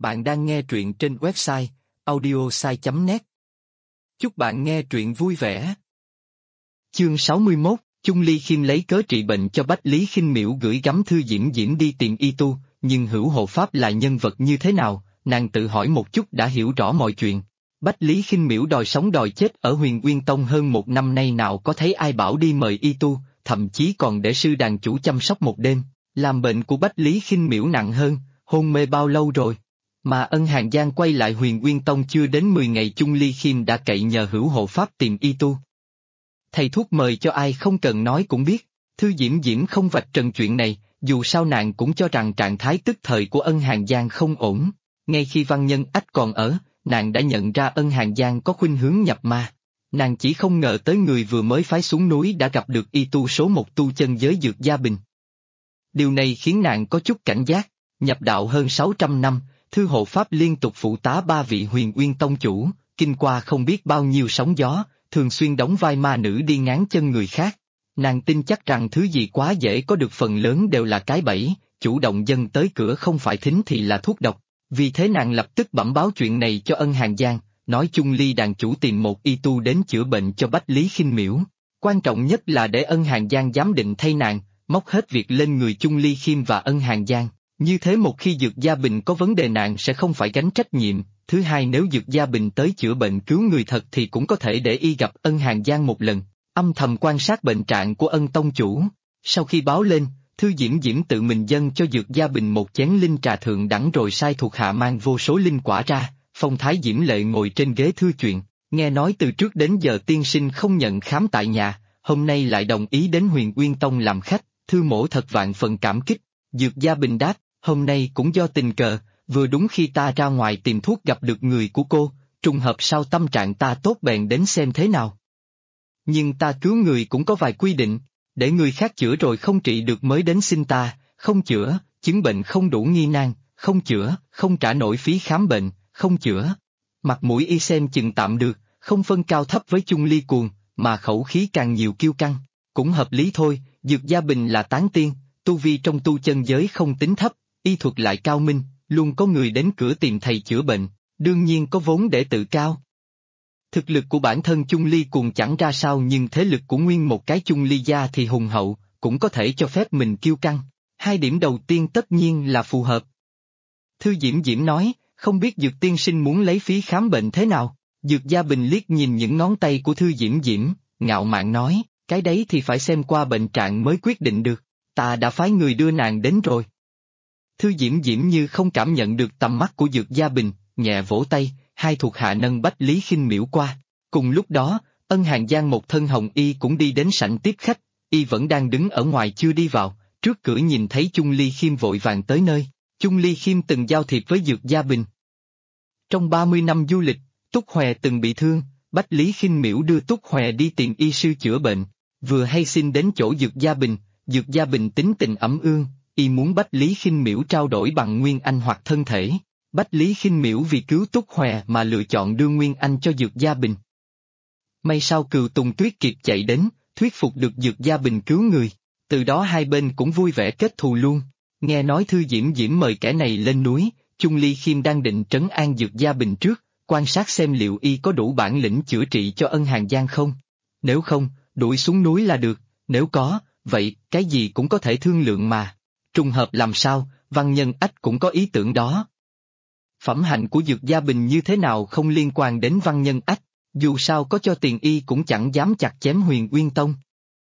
Bạn đang nghe truyện trên website audiosai.net. Chúc bạn nghe truyện vui vẻ. Chương 61, Chung Ly Khiêm lấy cớ trị bệnh cho Bách Lý Khinh Miễu gửi gắm thư Diễm Diễm đi tìm y tu, nhưng Hữu Hộ Pháp là nhân vật như thế nào, nàng tự hỏi một chút đã hiểu rõ mọi chuyện. Bách Lý Khinh Miễu đòi sống đòi chết ở Huyền Nguyên Tông hơn một năm nay, nào có thấy ai bảo đi mời y tu, thậm chí còn để sư đàn chủ chăm sóc một đêm. Làm bệnh của Bách Lý Khinh Miễu nặng hơn, hôn mê bao lâu rồi? Mà Ân Hàn Giang quay lại Huyền Nguyên Tông chưa đến 10 ngày, Chung Ly Khiêm đã cậy nhờ Hữu Hộ Pháp tìm y tu. Thầy thuốc mời cho ai không cần nói cũng biết, Thư Diễm Diễm không vạch trần chuyện này, dù sao nàng cũng cho rằng trạng thái tức thời của Ân Hàn Giang không ổn. Ngay khi Văn Nhân Ách còn ở, nàng đã nhận ra Ân Hàn Giang có khuynh hướng nhập ma. Nàng chỉ không ngờ tới người vừa mới phái xuống núi đã gặp được y tu số một tu chân giới Dược Gia Bình. Điều này khiến nàng có chút cảnh giác. Nhập đạo hơn 600 năm, Thư Hộ Pháp liên tục phụ tá 3 vị Huyền Nguyên Tông chủ, kinh qua không biết bao nhiêu sóng gió, thường xuyên đóng vai ma nữ đi ngáng chân người khác. Nàng tin chắc rằng thứ gì quá dễ có được phần lớn đều là cái bẫy, chủ động dâng tới cửa không phải thính thì là thuốc độc. Vì thế nàng lập tức bẩm báo chuyện này cho Ân Hàn Giang, nói Chung Ly đàn chủ tìm một y tu đến chữa bệnh cho Bách Lý Khinh Miễu. Quan trọng nhất là để Ân Hàn Giang giám định thay nàng, móc hết việc lên người Chung Ly Khiêm và Ân Hàn Giang. Như thế một khi Dược Gia Bình có vấn đề nàng sẽ không phải gánh trách nhiệm. Thứ hai, nếu Dược Gia Bình tới chữa bệnh cứu người thật thì cũng có thể để y gặp Ân Hàn Giang một lần, âm thầm quan sát bệnh trạng của Ân Tông chủ. Sau khi báo lên, Thư Diễm Diễm tự mình dâng cho Dược Gia Bình một chén linh trà thượng đẳng rồi sai thuộc hạ mang vô số linh quả ra. Phong Thái Diễm Lệ ngồi trên ghế thư chuyện, nghe nói từ trước đến giờ tiên sinh không nhận khám tại nhà, hôm nay lại đồng ý đến Huyền Nguyên Tông làm khách, Thư mỗ thật vạn phần cảm kích. Dược Gia Bình đáp, hôm nay cũng do tình cờ, vừa đúng khi ta ra ngoài tìm thuốc gặp được người của cô, trùng hợp sao tâm trạng ta tốt bèn đến xem thế nào. Nhưng ta cứu người cũng có vài quy định, để người khác chữa rồi không trị được mới đến xin ta, không chữa, chứng bệnh không đủ nghi nan, không chữa, không trả nổi phí khám bệnh, không chữa. Mặt mũi y xem chừng tạm được, không phân cao thấp với Chung Ly cuồng, mà khẩu khí càng nhiều kiêu căng, cũng hợp lý thôi. Dược Gia Bình là tán tiên, tu vi trong tu chân giới không tính thấp, y thuật lại cao minh, luôn có người đến cửa tìm thầy chữa bệnh, đương nhiên có vốn để tự cao. Thực lực của bản thân Chung Ly cuồng chẳng ra sao, nhưng thế lực của nguyên một cái Chung Ly gia thì hùng hậu, cũng có thể cho phép mình kiêu căng. Hai điểm đầu tiên tất nhiên là phù hợp. Thư Diễm Diễm nói, không biết Dược tiên sinh muốn lấy phí khám bệnh thế nào? Dược Gia Bình liếc nhìn những ngón tay của Thư Diễm Diễm, ngạo mạn nói, cái đấy thì phải xem qua bệnh trạng mới quyết định được, ta đã phái người đưa nàng đến rồi. Thư Diễm Diễm như không cảm nhận được tầm mắt của Dược Gia Bình, nhẹ vỗ tay, hai thuộc hạ nâng Bách Lý Khinh Miễu qua. Cùng lúc đó, Ân Hàn Giang một thân hồng y cũng đi đến sảnh tiếp khách, y vẫn đang đứng ở ngoài chưa đi vào, trước cửa nhìn thấy Chung Ly Khiêm vội vàng tới nơi. Chung Ly Khiêm từng giao thiệp với Dược Gia Bình. Trong 30 năm du lịch, Túc Hòe từng bị thương, Bách Lý Khinh Miễu đưa Túc Hòe đi tìm y sư chữa bệnh, vừa hay xin đến chỗ Dược Gia Bình. Dược Gia Bình tính tình ẩm ương, y muốn Bách Lý Khinh Miễu trao đổi bằng Nguyên Anh hoặc thân thể. Bách Lý Khinh Miễu vì cứu Túc Hòe mà lựa chọn đưa Nguyên Anh cho Dược Gia Bình. May sao Cừu Tùng Tuyết kịp chạy đến, thuyết phục được Dược Gia Bình cứu người, từ đó hai bên cũng vui vẻ kết thù luôn. Nghe nói Thư Diễm Diễm mời kẻ này lên núi, Chung Ly Khiêm đang định trấn an Dược Gia Bình trước, quan sát xem liệu y có đủ bản lĩnh chữa trị cho Ân Hàn Giang không. Nếu không, đuổi xuống núi là được, nếu có, vậy cái gì cũng có thể thương lượng mà. Trùng hợp làm sao, Văn Nhân Ách cũng có ý tưởng đó. Phẩm hạnh của Dược Gia Bình như thế nào không liên quan đến Văn Nhân Ách, dù sao có cho tiền y cũng chẳng dám chặt chém Huyền Nguyên Tông.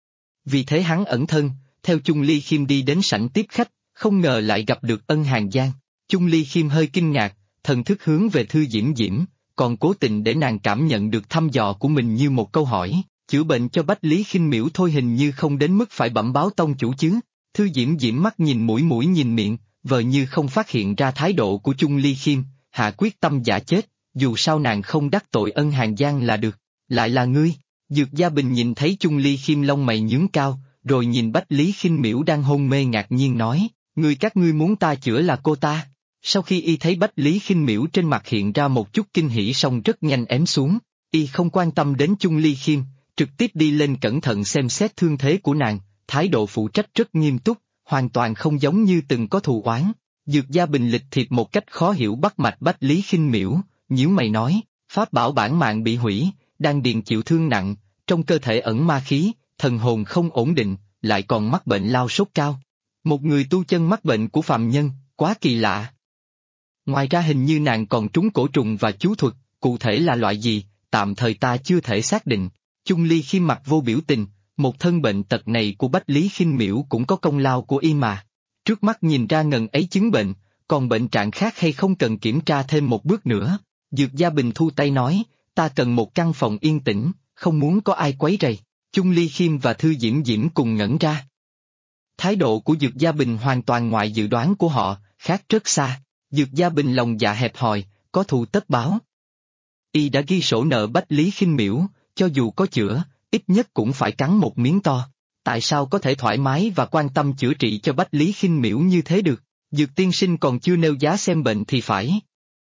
Vì thế hắn ẩn thân, theo Chung Ly Khiêm đi đến sảnh tiếp khách, không ngờ lại gặp được Ân Hàn Giang. Chung Ly Khiêm hơi kinh ngạc, thần thức hướng về Thư Diễm Diễm, còn cố tình để nàng cảm nhận được thăm dò của mình như một câu hỏi, chữa bệnh cho Bách Lý Khinh Miễu thôi hình như không đến mức phải bẩm báo tông chủ chứ. Thư Diễm Diễm mắt nhìn mũi mũi nhìn miệng, vờ như không phát hiện ra thái độ của Chung Ly Khiêm, hạ quyết tâm giả chết, dù sao nàng không đắc tội Ân Hàn Giang là được. Lại là ngươi? Dược Gia Bình nhìn thấy Chung Ly Khiêm lông mày nhướng cao, rồi nhìn Bách Lý Khinh Miễu đang hôn mê ngạc nhiên nói, các ngươi muốn ta chữa là cô ta. Sau khi y thấy Bách Lý Khinh Miễu trên mặt hiện ra một chút kinh hỉ song rất nhanh ém xuống, y không quan tâm đến Chung Ly Khiêm, trực tiếp đi lên cẩn thận xem xét thương thế của nàng, thái độ phụ trách rất nghiêm túc, hoàn toàn không giống như từng có thù oán. Dược Gia Bình lịch thiệp một cách khó hiểu bắt mạch Bách Lý Khinh Miễu, nhíu mày nói, pháp bảo bản mạng bị hủy, đan điền chịu thương nặng, trong cơ thể ẩn ma khí, thần hồn không ổn định, lại còn mắc bệnh lao sốt cao. Một người tu chân mắc bệnh của phàm nhân, quá kỳ lạ. Ngoài ra hình như nàng còn trúng cổ trùng và chú thuật, cụ thể là loại gì, tạm thời ta chưa thể xác định. Chung Ly Khiêm mặt vô biểu tình, một thân bệnh tật này của Bách Lý Khinh Miễu cũng có công lao của y mà. Trước mắt nhìn ra ngần ấy chứng bệnh, còn bệnh trạng khác hay không cần kiểm tra thêm một bước nữa. Dược Gia Bình thu tay nói, ta cần một căn phòng yên tĩnh, không muốn có ai quấy rầy. Chung Ly Khiêm và Thư Diễm Diễm cùng ngẩn ra. Thái độ của Dược Gia Bình hoàn toàn ngoài dự đoán của họ, khác rất xa. Dược Gia Bình lòng dạ hẹp hòi, có thù tất báo. Y đã ghi sổ nợ Bách Lý Khinh Miễu, cho dù có chữa, ít nhất cũng phải cắn một miếng to. Tại sao có thể thoải mái và quan tâm chữa trị cho Bách Lý Khinh Miễu như thế được? Dược tiên sinh còn chưa nêu giá xem bệnh thì phải.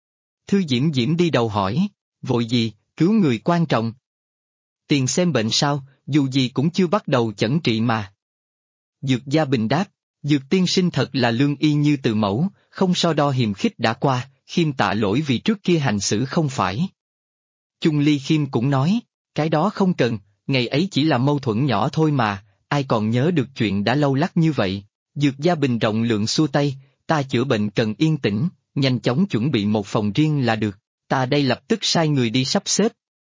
Thư Diễm Diễm đi đầu hỏi, vội gì, cứu người quan trọng. Tiền xem bệnh sao, dù gì cũng chưa bắt đầu chẩn trị mà. Dược Gia Bình đáp, Dược tiên sinh thật là lương y như từ mẫu, không so đo hiềm khích đã qua, Khiêm tạ lỗi vì trước kia hành xử không phải. Chung Ly Khiêm cũng nói, cái đó không cần, ngày ấy chỉ là mâu thuẫn nhỏ thôi mà, ai còn nhớ được chuyện đã lâu lắc như vậy. Dược Gia Bình rộng lượng xua tay, ta chữa bệnh cần yên tĩnh, nhanh chóng chuẩn bị một phòng riêng là được, ta đây lập tức sai người đi sắp xếp.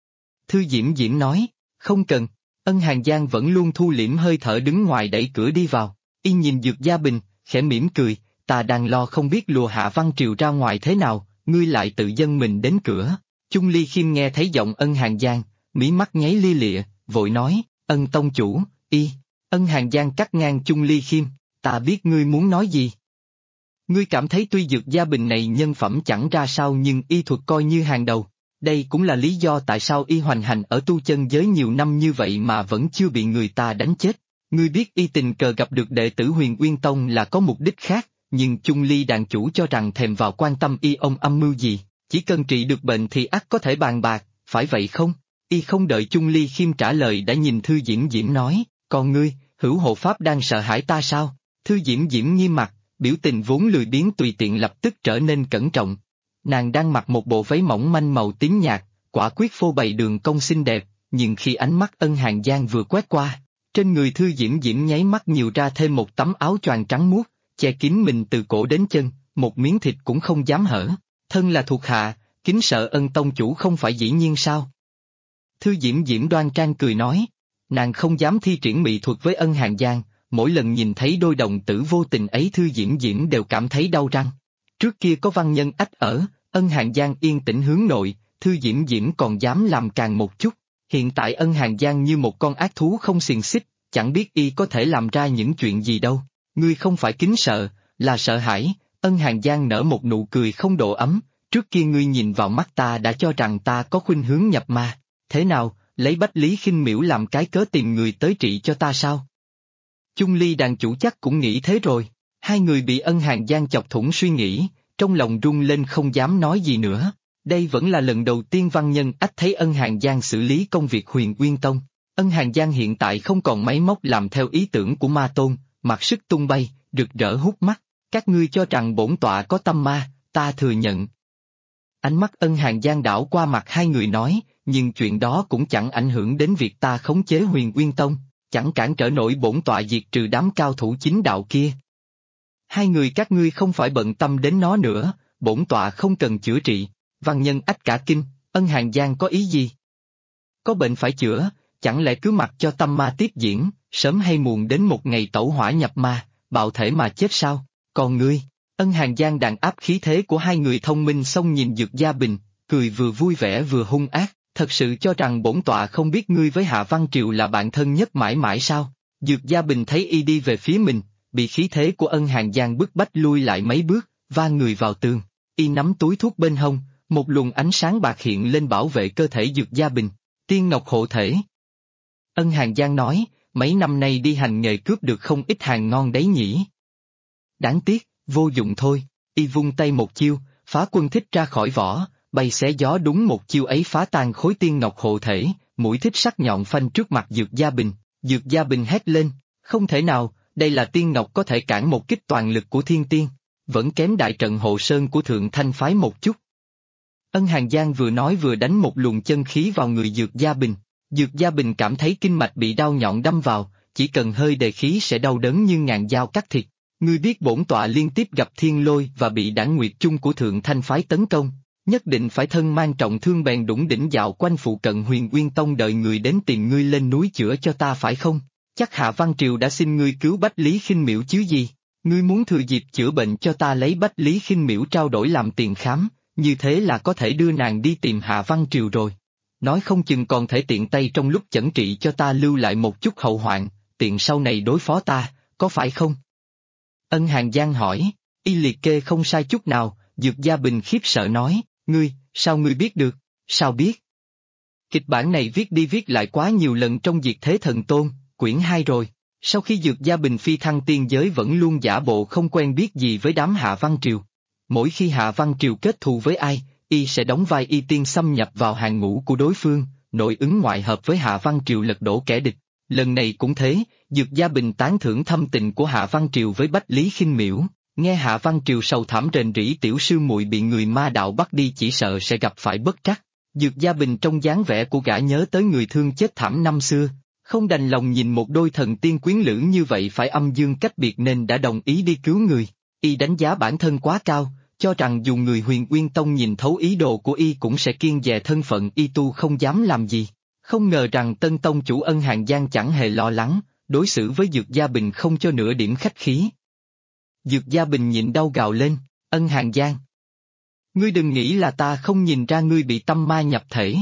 Thư Diễm Diễm nói, không cần, Ân Hàn Giang vẫn luôn thu liễm hơi thở đứng ngoài đẩy cửa đi vào, y nhìn Dược Gia Bình, khẽ mỉm cười, ta đang lo không biết lùa Hạ Văn Triều ra ngoài thế nào, ngươi lại tự dâng mình đến cửa. Chung Ly Khiêm nghe thấy giọng Ân Hàn Giang, mí mắt nháy lia lịa, vội nói, Ân tông chủ, y. Ân Hàn Giang cắt ngang Chung Ly Khiêm, ta biết ngươi muốn nói gì. Ngươi cảm thấy tuy Dược Gia Bình này nhân phẩm chẳng ra sao nhưng y thuật coi như hàng đầu. Đây cũng là lý do tại sao y hoành hành ở tu chân giới nhiều năm như vậy mà vẫn chưa bị người ta đánh chết. Ngươi biết y tình cờ gặp được đệ tử Huyền Uyên Tông là có mục đích khác, nhưng Chung Ly đàn chủ cho rằng thèm vào quan tâm y ông âm mưu gì, chỉ cần trị được bệnh thì ắt có thể bàn bạc, phải vậy không? Y không đợi Chung Ly Khiêm trả lời đã nhìn Thư Diễm Diễm nói, còn ngươi, hữu hộ pháp đang sợ hãi ta sao? Thư Diễm Diễm nghiêm mặt, biểu tình vốn lười biếng tùy tiện lập tức trở nên cẩn trọng. Nàng đang mặc một bộ váy mỏng manh màu tím nhạt, quả quyết phô bày đường cong xinh đẹp, nhưng khi ánh mắt Ân Hàn Giang vừa quét qua, trên người Thư Diễm Diễm nháy mắt nhiều ra thêm một tấm áo choàng trắng muốt, che kín mình từ cổ đến chân, một miếng thịt cũng không dám hở. Thân là thuộc hạ, kính sợ Ân tông chủ không phải dĩ nhiên sao? Thư Diễm Diễm đoan trang cười nói, nàng không dám thi triển mỹ thuật với Ân Hàn Giang, mỗi lần nhìn thấy đôi đồng tử vô tình ấy Thư Diễm Diễm đều cảm thấy đau răng. Trước kia có văn nhân ách ở, Ân Hàn Giang yên tĩnh hướng nội, Thư Diễm Diễm còn dám làm càng một chút. Hiện tại Ân Hàn Giang như một con ác thú không xiềng xích, chẳng biết y có thể làm ra những chuyện gì đâu. Ngươi không phải kính sợ, là sợ hãi. Ân Hàn Giang nở một nụ cười không độ ấm, trước kia ngươi nhìn vào mắt ta đã cho rằng ta có khuynh hướng nhập ma. Thế nào, lấy Bách Lý Khinh Miễu làm cái cớ tìm người tới trị cho ta sao? Chung Ly đàn chủ chắc cũng nghĩ thế rồi. Hai người bị Ân Hàn Giang chọc thủng suy nghĩ, trong lòng rung lên không dám nói gì nữa. Đây vẫn là lần đầu tiên văn nhân ách thấy Ân Hàn Giang xử lý công việc Huyền Uyên Tông. Ân Hàn Giang hiện tại không còn máy móc làm theo ý tưởng của ma tôn, mặc sức tung bay, rực rỡ hút mắt. Các ngươi cho rằng bổn tọa có tâm ma, ta thừa nhận. Ánh mắt Ân Hàn Giang đảo qua mặt hai người nói, nhưng chuyện đó cũng chẳng ảnh hưởng đến việc ta khống chế Huyền Uyên Tông, chẳng cản trở nổi bổn tọa diệt trừ đám cao thủ chính đạo kia. Hai người các ngươi không phải bận tâm đến nó nữa, bổn tọa không cần chữa trị. Văn nhân ách cả kinh, Ân Hàn Giang có ý gì? Có bệnh phải chữa, chẳng lẽ cứ mặc cho tâm ma tiếp diễn, sớm hay muộn đến một ngày tẩu hỏa nhập ma, bạo thể mà chết sao? Còn ngươi? Ân Hàn Giang đàn áp khí thế của hai người thông minh xong nhìn Dược Gia Bình, cười vừa vui vẻ vừa hung ác, thật sự cho rằng bổn tọa không biết ngươi với Hạ Văn Triều là bạn thân nhất mãi mãi sao? Dược Gia Bình thấy y đi về phía mình, bị khí thế của Ân Hàn Giang bức bách lui lại mấy bước, va người vào tường, y nắm túi thuốc bên hông, một luồng ánh sáng bạc hiện lên bảo vệ cơ thể Dược Gia Bình, tiên ngọc hộ thể. Ân Hàn Giang nói, mấy năm nay đi hành nghề cướp được không ít hàng ngon đấy nhỉ. Đáng tiếc, vô dụng thôi, y vung tay một chiêu, phá quân thích ra khỏi vỏ, bay xé gió đúng một chiêu ấy phá tan khối tiên ngọc hộ thể, mũi thích sắc nhọn phanh trước mặt Dược Gia Bình. Dược Gia Bình hét lên, không thể nào, đây là tiên ngọc có thể cản một kích toàn lực của thiên tiên. vẫn kém đại trận hộ sơn của Thượng Thanh phái một chút. Ân Hàng Giang vừa nói vừa đánh một luồng chân khí vào người Dược Gia Bình. Dược Gia Bình cảm thấy kinh mạch bị đao nhọn đâm vào, chỉ cần hơi đề khí sẽ đau đớn như ngàn dao cắt thịt. Ngươi biết bổn tọa liên tiếp gặp thiên lôi và bị đảng nguyệt chung của Thượng Thanh phái tấn công, nhất định phải thân mang trọng thương bèn đủng đỉnh dạo quanh phụ cận Huyền Nguyên Tông đợi người đến tìm ngươi lên núi chữa cho ta phải không? Chắc Hạ Văn Triều đã xin ngươi cứu Bách Lý Khinh Miễu chứ gì? Ngươi muốn thừa dịp chữa bệnh cho ta lấy Bách Lý Khinh Miễu trao đổi làm tiền khám, như thế là có thể đưa nàng đi tìm Hạ Văn Triều rồi. Nói không chừng còn thể tiện tay trong lúc chẩn trị cho ta lưu lại một chút hậu hoạn, tiện sau này đối phó ta, có phải không? Ân Hàng Giang hỏi, y liệt kê không sai chút nào, Dược Gia Bình khiếp sợ nói, sao ngươi biết được, sao biết? Kịch bản này viết đi viết lại quá nhiều lần trong Diệt Thế Thần Tôn, quyển 2 rồi. Sau khi Dược Gia Bình phi thăng tiên giới vẫn luôn giả bộ không quen biết gì với đám Hạ Văn Triều. Mỗi khi Hạ Văn Triều kết thù với ai, y sẽ đóng vai y tiên xâm nhập vào hàng ngũ của đối phương, nội ứng ngoại hợp với Hạ Văn Triều lật đổ kẻ địch. Lần này cũng thế, Dược Gia Bình tán thưởng thâm tình của Hạ Văn Triều với Bách Lý Khinh Miễu, nghe Hạ Văn Triều sầu thảm rền rĩ tiểu sư muội bị người ma đạo bắt đi chỉ sợ sẽ gặp phải bất trắc. Dược Gia Bình trong dáng vẻ của gã nhớ tới người thương chết thảm năm xưa, không đành lòng nhìn một đôi thần tiên quyến lữ như vậy phải âm dương cách biệt nên đã đồng ý đi cứu người. Y đánh giá bản thân quá cao, cho rằng dù người Huyền Nguyên Tông nhìn thấu ý đồ của y cũng sẽ kiêng dè thân phận y tu không dám làm gì. Không ngờ rằng Tân Tông chủ Ân Hàng Giang chẳng hề lo lắng, đối xử với Dược Gia Bình không cho nửa điểm khách khí. Dược Gia Bình nhịn đau gào lên, Ân Hàng Giang. Ngươi đừng nghĩ là ta không nhìn ra ngươi bị tâm ma nhập thể.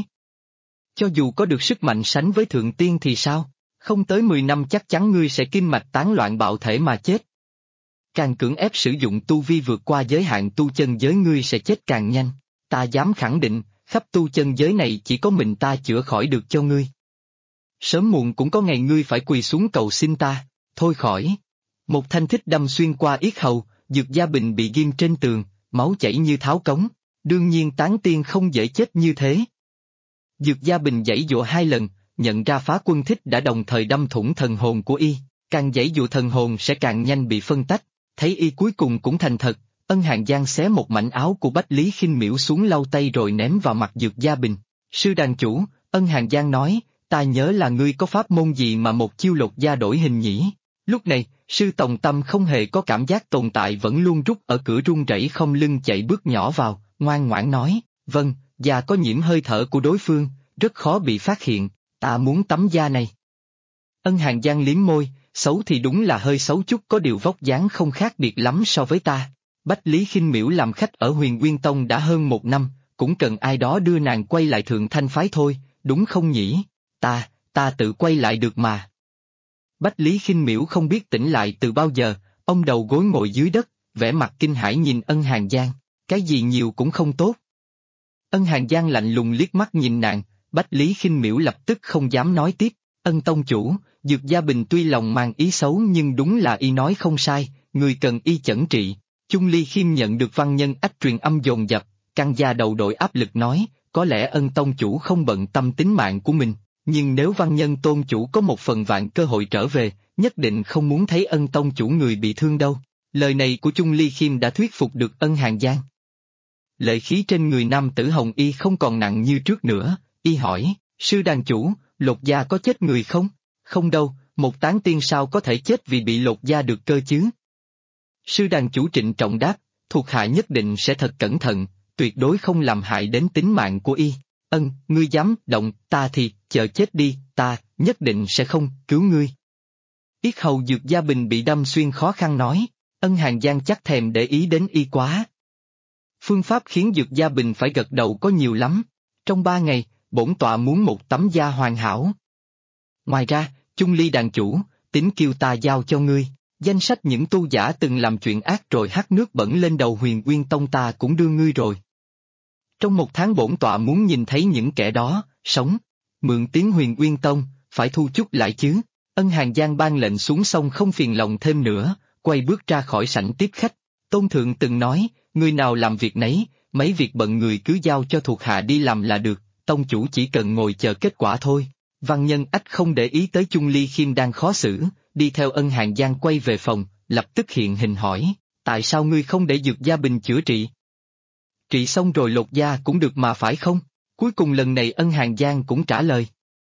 Cho dù có được sức mạnh sánh với Thượng Tiên thì sao, không tới 10 năm chắc chắn ngươi sẽ kinh mạch tán loạn bạo thể mà chết. Càng cưỡng ép sử dụng tu vi vượt qua giới hạn tu chân giới ngươi sẽ chết càng nhanh, ta dám khẳng định, khắp tu chân giới này chỉ có mình ta chữa khỏi được cho ngươi. Sớm muộn cũng có ngày ngươi phải quỳ xuống cầu xin ta, thôi khỏi. Một thanh thích đâm xuyên qua yết hầu, Dược Gia Bình bị ghim trên tường, máu chảy như tháo cống, đương nhiên tán tiên không dễ chết như thế. Dược Gia Bình giãy giụa 2 lần, nhận ra phá quân thích đã đồng thời đâm thủng thần hồn của y, càng giãy giụa thần hồn sẽ càng nhanh bị phân tách, thấy y cuối cùng cũng thành thật, Ân Hàng Giang xé một mảnh áo của Bách Lý Khinh Miễu xuống lau tay rồi ném vào mặt Dược Gia Bình. Sư đàn chủ, Ân Hàng Giang nói, ta nhớ là ngươi có pháp môn gì mà một chiêu lột da đổi hình nhỉ? Lúc này, sư Tòng Tâm không hề có cảm giác tồn tại vẫn luôn rút ở cửa run rẩy không lưng chạy bước nhỏ vào, ngoan ngoãn nói, vâng, da có nhiễm hơi thở của đối phương, rất khó bị phát hiện, ta muốn tấm da này. Ân Hàng Giang liếm môi, xấu thì đúng là hơi xấu chút có điều vóc dáng không khác biệt lắm so với ta. Bách Lý Khinh Miễu làm khách ở Huyền Nguyên Tông đã hơn 1 năm, cũng cần ai đó đưa nàng quay lại Thượng Thanh phái thôi, đúng không nhỉ? Ta tự quay lại được mà. Bách Lý Khinh Miễu không biết tỉnh lại từ bao giờ, ông đầu gối ngồi dưới đất, vẻ mặt kinh hãi nhìn Ân Hàng Giang, cái gì nhiều cũng không tốt. Ân Hàng Giang lạnh lùng liếc mắt nhìn nàng, Bách Lý Khinh Miễu lập tức không dám nói tiếp, Ân tông chủ, Dược Gia Bình tuy lòng mang ý xấu nhưng đúng là y nói không sai, người cần y chẩn trị. Chung Ly Khiêm nhận được văn nhân ách truyền âm dồn dập, căng da đầu đội áp lực nói, có lẽ Ân tông chủ không bận tâm tính mạng của mình, nhưng nếu văn nhân tôn chủ có 1/1000 cơ hội trở về, nhất định không muốn thấy Ân tông chủ người bị thương đâu. Lời này của Chung Ly Khiêm đã thuyết phục được Ân Hàng Giang. Lệ khí trên người nam tử Hồng Y không còn nặng như trước nữa, y hỏi, sư đàn chủ, lột da có chết người không? Không đâu, một tán tiên sao có thể chết vì bị lột da được cơ chứ? Sư đàn chủ trịnh trọng đáp, thuộc hạ nhất định sẽ thật cẩn thận, tuyệt đối không làm hại đến tính mạng của y. Ân, ngươi dám động, ta thì, chờ chết đi, ta, nhất định sẽ không, cứu ngươi. Yết hầu Dược Gia Bình bị đâm xuyên khó khăn nói, Ân Hàng Giang chắc thèm để ý đến y quá. Phương pháp khiến Dược Gia Bình phải gật đầu có nhiều lắm, trong 3 ngày, bổn tọa muốn một tấm da hoàn hảo. Ngoài ra, Chung Ly đàn chủ, tính kiêu ta giao cho ngươi, danh sách những tu giả từng làm chuyện ác rồi hắt nước bẩn lên đầu Huyền Nguyên Tông ta cũng đưa ngươi rồi. Trong 1 tháng bổn tọa muốn nhìn thấy những kẻ đó, sống, mượn tiếng Huyền Nguyên Tông, phải thu chút lại chứ. Ân Hàng Giang ban lệnh xuống xong không phiền lòng thêm nữa, quay bước ra khỏi sảnh tiếp khách. Tôn Thượng từng nói, người nào làm việc nấy, mấy việc bận người cứ giao cho thuộc hạ đi làm là được, tông chủ chỉ cần ngồi chờ kết quả thôi. Văn nhân ách không để ý tới Chung Ly Khiêm đang khó xử, đi theo Ân Hàng Giang quay về phòng, lập tức hiện hình hỏi, tại sao ngươi không để dược gia bình chữa trị? Trị xong rồi lột da cũng được mà phải không? Cuối cùng lần này Ân Hàn Giang cũng trả lời.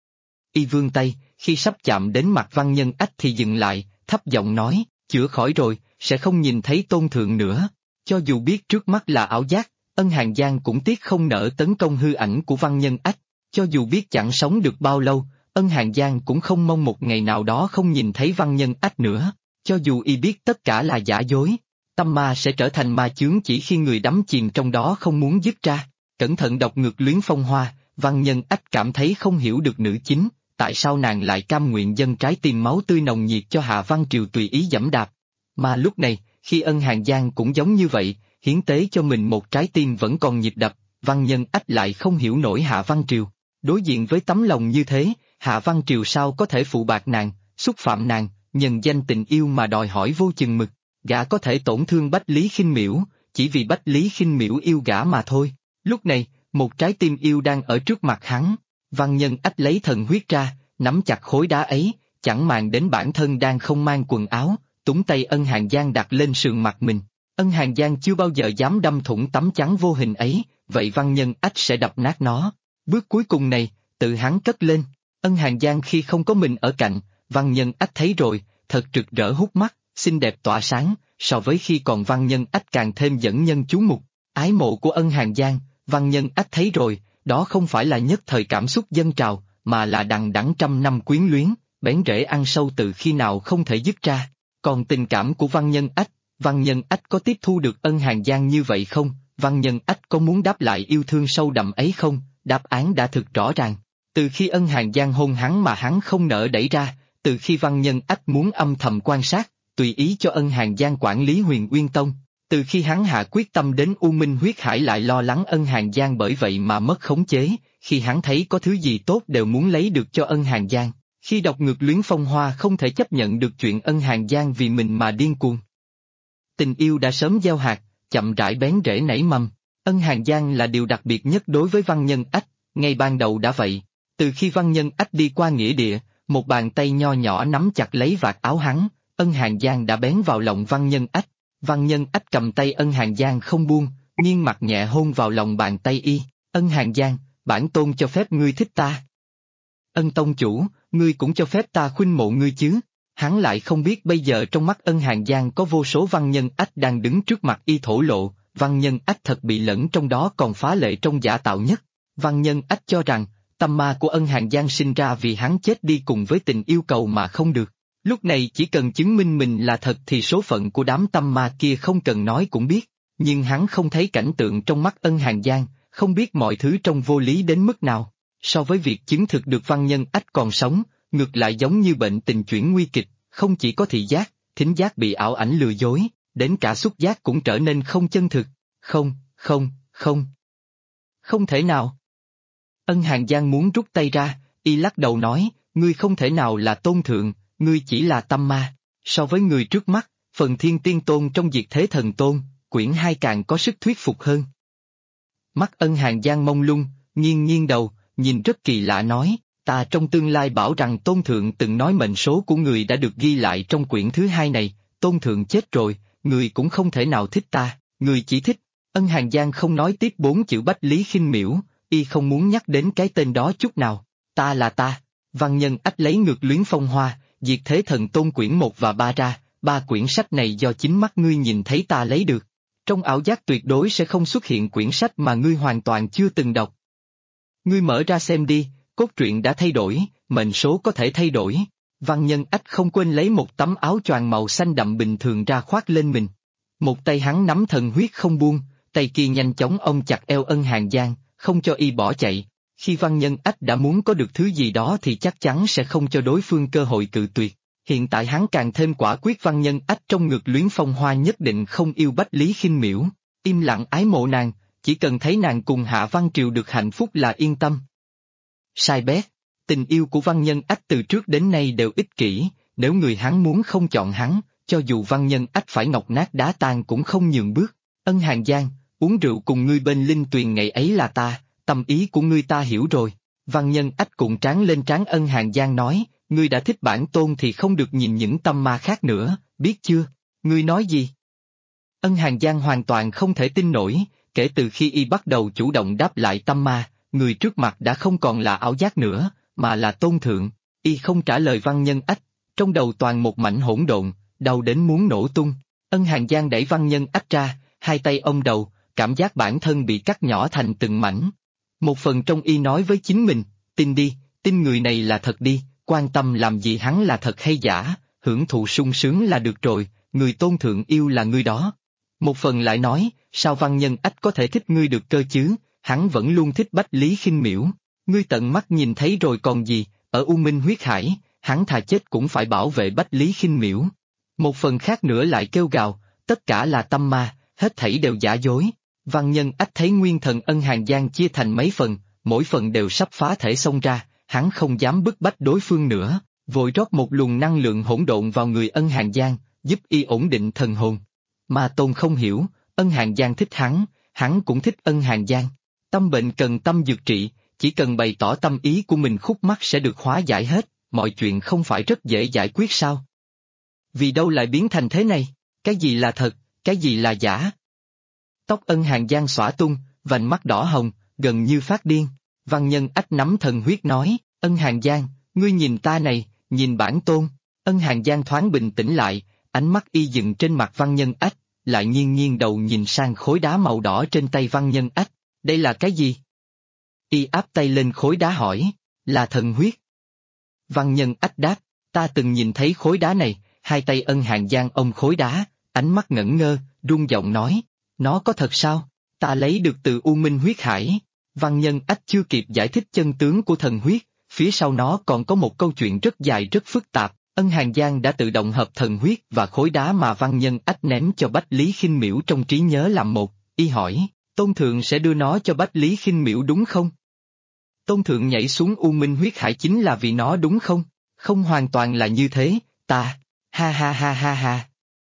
Y vươn tay, khi sắp chạm đến mặt Văn Nhân Ách thì dừng lại, thấp giọng nói, chữa khỏi rồi, sẽ không nhìn thấy Tôn Thượng nữa. Cho dù biết trước mắt là ảo giác, Ân Hàn Giang cũng tiếc không nỡ tấn công hư ảnh của Văn Nhân Ách. Cho dù biết chẳng sống được bao lâu, Ân Hàn Giang cũng không mong một ngày nào đó không nhìn thấy Văn Nhân Ách nữa. Cho dù y biết tất cả là giả dối, tâm ma sẽ trở thành ma chướng chỉ khi người đắm chìm trong đó không muốn dứt ra. Cẩn thận đọc ngược Luyến Phong Hoa, Văn Nhân Ách cảm thấy không hiểu được nữ chính, tại sao nàng lại cam nguyện dâng trái tim máu tươi nồng nhiệt cho Hạ Văn Triều tùy ý giẫm đạp. Mà lúc này, khi Ân Hàn Giang cũng giống như vậy, hiến tế cho mình một trái tim vẫn còn nhịp đập, Văn Nhân Ách lại không hiểu nổi Hạ Văn Triều. Đối diện với tấm lòng như thế, Hạ Văn Triều sao có thể phụ bạc nàng, xúc phạm nàng, nhân danh tình yêu mà đòi hỏi vô chừng mực. Gã có thể tổn thương Bách Lý Khinh Miễu, chỉ vì Bách Lý Khinh Miễu yêu gã mà thôi. Lúc này, một trái tim yêu đang ở trước mặt hắn. Văn Nhân Ách lấy thần huyết ra, nắm chặt khối đá ấy, chẳng màng đến bản thân đang không mang quần áo, túng tay Ân Hàn Giang đặt lên sườn mặt mình. Ân Hàn Giang chưa bao giờ dám đâm thủng tấm chắn vô hình ấy, vậy Văn Nhân Ách sẽ đập nát nó. Bước cuối cùng này, tự hắn cất lên. Ân Hàn Giang khi không có mình ở cạnh, Văn Nhân Ách thấy rồi, thật rực rỡ hút mắt, xinh đẹp tỏa sáng, so với khi còn Văn Nhân Ách càng thêm dẫn nhân chú mục. Ái mộ của Ân Hàn Giang, Văn Nhân Ách thấy rồi, đó không phải là nhất thời cảm xúc dâng trào, mà là đằng đẵng trăm năm quyến luyến, bén rễ ăn sâu từ khi nào không thể dứt ra. Còn tình cảm của Văn Nhân Ách có tiếp thu được Ân Hàn Giang như vậy không? Văn Nhân Ách có muốn đáp lại yêu thương sâu đậm ấy không? Đáp án đã thực rõ ràng. Từ khi Ân Hàn Giang hôn hắn mà hắn không nỡ đẩy ra, từ khi Văn Nhân Ách muốn âm thầm quan sát, tùy ý cho Ân Hàn Giang quản lý Huyền Uyên Tông, từ khi hắn hạ quyết tâm đến U Minh Huyết Hải lại lo lắng Ân Hàn Giang bởi vậy mà mất khống chế, khi hắn thấy có thứ gì tốt đều muốn lấy được cho Ân Hàn Giang, khi đọc ngược Luyến Phong Hoa không thể chấp nhận được chuyện Ân Hàn Giang vì mình mà điên cuồng. Tình yêu đã sớm gieo hạt, chậm rãi bén rễ nảy mầm. Ân Hàn Giang là điều đặc biệt nhất đối với Văn Nhân Ách, ngay ban đầu đã vậy. Từ khi Văn Nhân Ách đi qua nghĩa địa, một bàn tay nho nhỏ nắm chặt lấy vạt áo hắn, Ân Hàn Giang đã bén vào lòng Văn Nhân Ách. Văn Nhân Ách cầm tay Ân Hàn Giang không buông, nghiêng mặt nhẹ hôn vào lòng bàn tay y. Ân Hàn Giang, bản tôn cho phép ngươi thích ta. Ân tông chủ, ngươi cũng cho phép ta khuynh mộ ngươi chứ. Hắn lại không biết bây giờ trong mắt Ân Hàn Giang có vô số Văn Nhân Ách đang đứng trước mặt y thổ lộ, Văn Nhân Ách thật bị lẫn trong đó còn phá lệ trong giả tạo nhất. Văn Nhân Ách cho rằng, tâm ma của Ân Hàn Giang sinh ra vì hắn chết đi cùng với tình yêu cầu mà không được. Lúc này chỉ cần chứng minh mình là thật thì số phận của đám tâm ma kia không cần nói cũng biết, nhưng hắn không thấy cảnh tượng trong mắt Ân Hàn Giang, không biết mọi thứ trong vô lý đến mức nào. So với việc chứng thực được Văn Nhân Ách còn sống, ngược lại giống như bệnh tình chuyển nguy kịch, không chỉ có thị giác, thính giác bị ảo ảnh lừa dối, đến cả xúc giác cũng trở nên không chân thực. Không thể nào. Ân Hàn Giang muốn rút tay ra, y lắc đầu nói, ngươi không thể nào là tôn thượng, ngươi chỉ là tâm ma. So với người trước mắt, phần Thiên Tiên Tôn trong Diệt Thế Thần Tôn, quyển 2 càng có sức thuyết phục hơn. Mắt Ân Hàn Giang mông lung, nghiêng đầu, nhìn rất kỳ lạ nói, ta trong tương lai bảo rằng Tôn Thượng từng nói mệnh số của người đã được ghi lại trong quyển thứ 2 này, Tôn Thượng chết rồi, người cũng không thể nào thích ta, người chỉ thích. Ân Hàn Giang không nói tiếp 4 chữ Bách Lý Khinh Miễu, y không muốn nhắc đến cái tên đó chút nào. Ta là ta. Văn Nhân Ách lấy ngược Luyến Phong Hoa, Diệt Thế Thần Tôn quyển 1 và 3 ra, 3 quyển sách này do chính mắt ngươi nhìn thấy ta lấy được. Trong ảo giác tuyệt đối sẽ không xuất hiện quyển sách mà ngươi hoàn toàn chưa từng đọc. Ngươi mở ra xem đi, cốt truyện đã thay đổi, mệnh số có thể thay đổi. Văn Nhân Ách không quên lấy một tấm áo choàng màu xanh đậm bình thường ra khoác lên mình. Một tay hắn nắm thần huyết không buông, tay kia nhanh chóng ôm chặt eo Ân Hàn Giang, không cho y bỏ chạy. Khi Văn Nhân Ách đã muốn có được thứ gì đó thì chắc chắn sẽ không cho đối phương cơ hội cự tuyệt. Hiện tại hắn càng thêm quả quyết Văn Nhân Ách trong ngực Luyến Phong Hoa nhất định không yêu Bách Lý Khinh Miễu, im lặng ái mộ nàng, chỉ cần thấy nàng cùng Hạ Văn Triều được hạnh phúc là yên tâm. Sai bét, tình yêu của Văn Nhân Ách từ trước đến nay đều ích kỷ, nếu người hắn muốn không chọn hắn, cho dù Văn Nhân Ách phải ngọc nát đá tan cũng không nhường bước. Ân Hàn Giang, uống rượu cùng ngươi bên linh tuyền ngày ấy là ta, tâm ý của ngươi ta hiểu rồi. Văn Nhân Ách cuộn trán lên trán Ân Hàn Giang nói, ngươi đã thích bản tôn thì không được nhìn những tâm ma khác nữa, biết chưa? Ngươi nói gì? Ân Hàng Giang hoàn toàn không thể tin nổi, kể từ khi y bắt đầu chủ động đáp lại tâm ma, người trước mặt đã không còn là ảo giác nữa, mà là Tôn Thượng. Y không trả lời Văn Nhân Ách, trong đầu toàn một mảnh hỗn độn, đau đến muốn nổ tung. Ân Hàng Giang đẩy Văn Nhân Ách ra, hai tay ôm đầu, cảm giác bản thân bị cắt nhỏ thành từng mảnh. Một phần trong y nói với chính mình, tin đi, tin người này là thật đi, quan tâm làm gì hắn là thật hay giả, hưởng thụ sung sướng là được rồi, người Tôn Thượng yêu là người đó. Một phần lại nói, sao Văn Nhân Ách có thể thích ngươi được cơ chứ, hắn vẫn luôn thích Bách Lý Khinh Miễu, ngươi tận mắt nhìn thấy rồi còn gì, ở U Minh huyết hải, hắn thà chết cũng phải bảo vệ Bách Lý Khinh Miễu. Một phần khác nữa lại kêu gào, tất cả là tâm ma, hết thảy đều giả dối. Văn Nhân Ách thấy nguyên thần Ân Hàng Giang chia thành mấy phần, mỗi phần đều sắp phá thể xông ra, hắn không dám bức bách đối phương nữa, vội rót một luồng năng lượng hỗn độn vào người Ân Hàng Giang, giúp y ổn định thần hồn. Ma Tôn không hiểu, Ân Hàng Giang thích hắn cũng thích Ân Hàng Giang. Tâm bệnh cần tâm dược trị, chỉ cần bày tỏ tâm ý của mình khúc mắc sẽ được hóa giải hết, mọi chuyện không phải rất dễ giải quyết sao? Vì đâu lại biến thành thế này? Cái gì là thật, cái gì là giả? Tóc Ân Hàng Giang xõa tung, vành mắt đỏ hồng, gần như phát điên. Văn Nhân Ách nắm thần huyết nói, Ân Hàng Giang, ngươi nhìn ta này, nhìn bản tôn. Ân Hàng Giang thoáng bình tĩnh lại, ánh mắt y dừng trên mặt Văn Nhân Ách, lại nghiêng nghiêng đầu nhìn sang khối đá màu đỏ trên tay Văn Nhân Ách. Đây là cái gì? Y áp tay lên khối đá hỏi, là thần huyết. Văn Nhân Ách đáp, ta từng nhìn thấy khối đá này, hai tay Ân Hàng Giang ôm khối đá, ánh mắt ngẩn ngơ, run giọng nói, nó có thật sao? Ta lấy được từ U Minh huyết hải. Văn Nhân Ách chưa kịp giải thích chân tướng của thần huyết, phía sau nó còn có một câu chuyện rất dài rất phức tạp. Ân Hàng Giang đã tự động hợp thần huyết và khối đá mà Văn Nhân Ách ném cho Bách Lý Khinh Miễu trong trí nhớ làm một, y hỏi, Tôn Thượng sẽ đưa nó cho Bách Lý Khinh Miễu đúng không? Tôn Thượng nhảy xuống U Minh huyết hải chính là vì nó đúng không? Không hoàn toàn là như thế, ta, ha ha ha ha ha.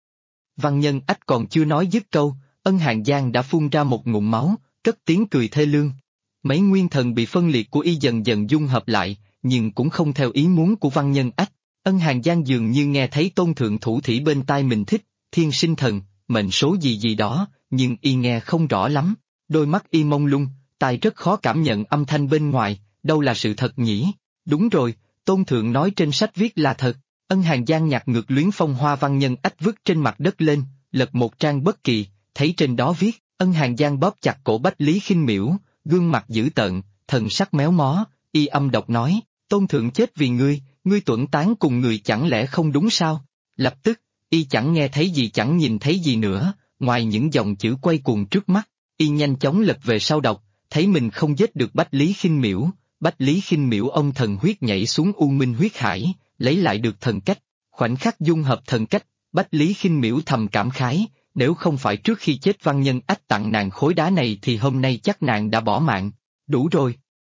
Văn Nhân Ách còn chưa nói dứt câu, Ân Hàng Giang đã phun ra một ngụm máu, cất tiếng cười thê lương. Mấy nguyên thần bị phân liệt của y dần dần dung hợp lại, nhưng cũng không theo ý muốn của Văn Nhân Ách. Ân Hàng Giang dường như nghe thấy Tôn Thượng thủ thỉ bên tai mình thích, thiên sinh thần, mệnh số gì gì đó, nhưng y nghe không rõ lắm. Đôi mắt y mông lung, tai rất khó cảm nhận âm thanh bên ngoài, đâu là sự thật nhỉ? Đúng rồi, Tôn Thượng nói trên sách viết là thật. Ân Hàng Giang nhặt ngược luyến phong hoa Văn Nhân Ách vứt trên mặt đất lên, lật một trang bất kỳ, thấy trên đó viết, Ân Hàng Giang bóp chặt cổ Bách Lý Khinh Miễu, gương mặt dữ tợn, thần sắc méo mó, y âm độc nói, Tôn Thượng chết vì ngươi tuẫn tán cùng người chẳng lẽ không đúng sao? Lập tức, y chẳng nghe thấy gì chẳng nhìn thấy gì nữa, ngoài những dòng chữ quay cuồng trước mắt, y nhanh chóng lật về sau đọc, thấy mình không giết được Bách Lý Khinh Miễu, Bách Lý Khinh Miễu ông thần huyết nhảy xuống U Minh huyết hải, lấy lại được thần cách, khoảnh khắc dung hợp thần cách, Bách Lý Khinh Miễu thầm cảm khái, nếu không phải trước khi chết Văn Nhân Ách tặng nàng khối đá này thì hôm nay chắc nàng đã bỏ mạng, đủ rồi.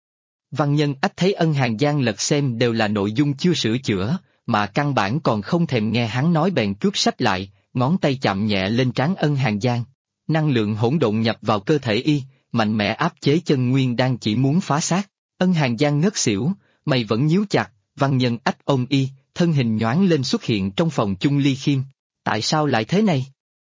Văn Nhân Ách thấy Ân Hàng Giang lật xem đều là nội dung chưa sửa chữa, mà căn bản còn không thèm nghe hắn nói bèn cướp sách lại, ngón tay chạm nhẹ lên trán Ân Hàng Giang. Năng lượng hỗn độn nhập vào cơ thể y, mạnh mẽ áp chế chân nguyên đang chỉ muốn phá xác. Ân Hàng Giang ngất xỉu, mày vẫn nhíu chặt, Văn Nhân Ách ôm y, thân hình nhoáng lên xuất hiện trong phòng Chung Ly Khiêm. Tại sao lại thế này?